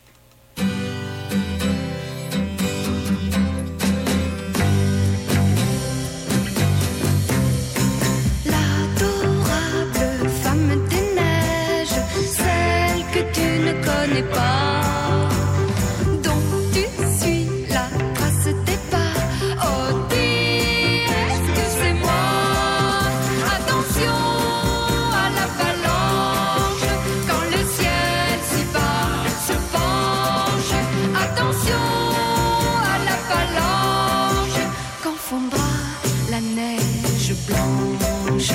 L'adorable femme des neiges, celle que tu ne connais pas, dont tu suis la trace des pas. Oh, dis, est-ce que c'est moi? Attention à l'avalanche, quand le ciel si bas se penche. Attention à l'avalanche, quand fondra la neige blanche.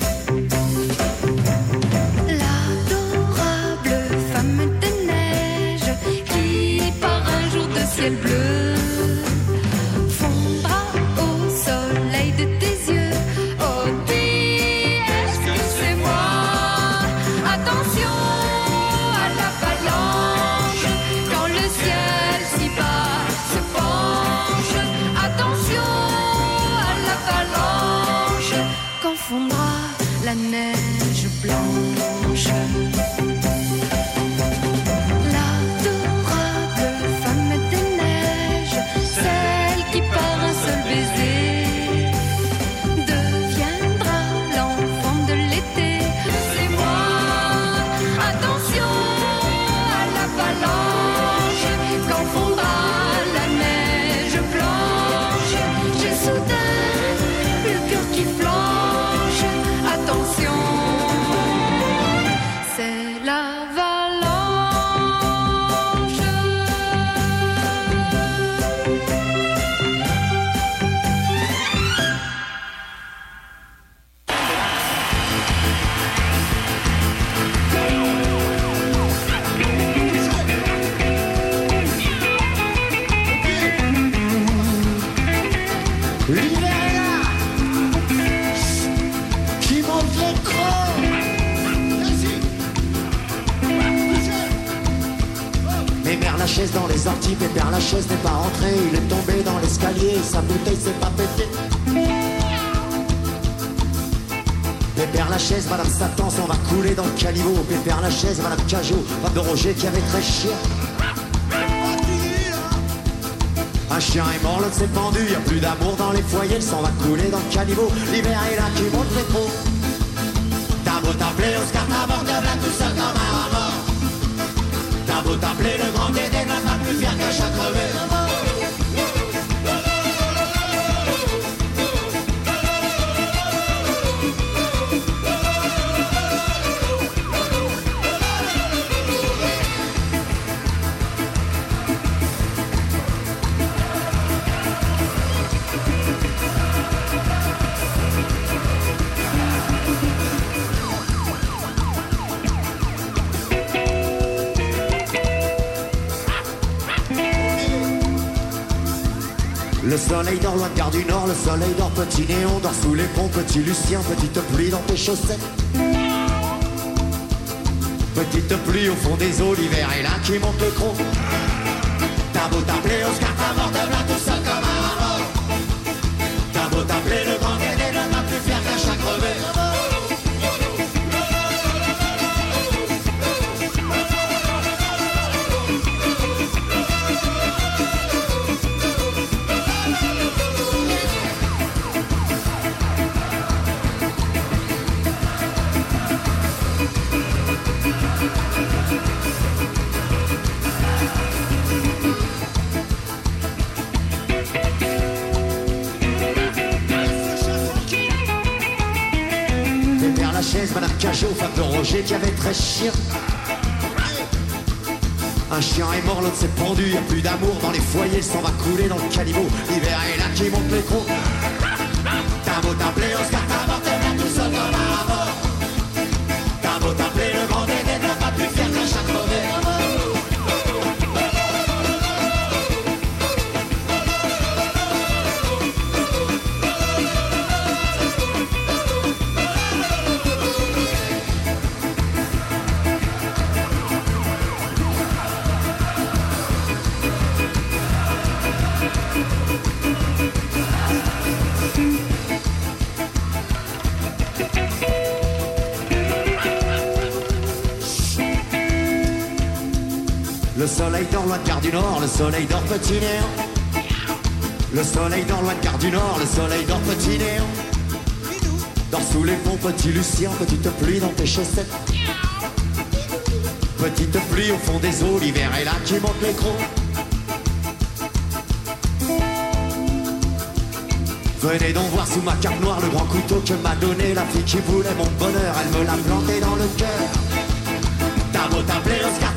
L'adorable femme des neiges qui par un jour de ciel bleu fondra au soleil de tes yeux. Oh, dis, est-ce que c'est moi? Attention à l'avalanche, quand le ciel si bas se penche. Attention à l'avalanche, quand fondra la neige blanche. L'adorable femme des neiges, celle qui par un seul baiser deviendra l'enfant de l'été. C'est moi. Attention à l'avalanche, quand fondra la neige blanche. J'ai soudain le cœur qui flanche. Attention, c'est l'avalanche. L'hiver est là, qui monte les crocs. Pépère Lachaise dans les orties, Pépère Lachaise n'est pas rentré. Il est tombé dans l'escalier, sa bouteille s'est pas pétée. Pépère Lachaise, Madame Satan s'en va couler dans le caniveau. Pépère Lachaise, Madame Cajot, Femme de Roger qui avait très chien. Un chien est mort, l'autre s'est pendu, y a plus d'amour dans les foyers, le sang va couler dans le caniveau. L'hiver est là qui monte les trous. T'as beau t'appeler Oscar, t'as mort de là tout seul comme un rat mort. T'as beau t'appeler le grand Dédé, ne va plus faire qu'un chat crevé. Le soleil dort loin de Gare du Nord, le soleil dort petit néon, dort sous les ponts, petit Lucien, petite pluie dans tes chaussettes. Petite pluie au fond des eaux, l'hiver est là qui monte le croc. T'as beau t'appeler Oscar, t'as mort de blanc tout seul comme un rat mort. T'as beau t'appeler le grand Dédé, ne va plus faire qu'un chat crevé. Madame Cajot, Femme de Roger qui avait 13 chiens. Un chien est mort, l'autre s'est pendu, y a plus d'amour dans les foyers, le sang va couler dans le caniveau. L'hiver est là qui monte les crocs. T'as beau t'appeler Oscar, t'as mort, t'es là tout seul comme un rameau. T'as beau t'appeler le grand Dédé, t'as pas pu faire qu'un chaque mauvais amour. Le soleil dort loin de Gare du Nord, le soleil dort petit néant. Le soleil dort loin de Gare du Nord, le soleil dort petit néant. Dors sous les ponts, petit Lucien, petite pluie dans tes chaussettes. Petite pluie au fond des eaux, l'hiver est là qui monte les crocs. Venez donc voir sous ma cape noire le grand couteau que m'a donné la fille qui voulait mon bonheur. Elle me l'a planté dans le cœur. T'as beau t'appeler Oscar,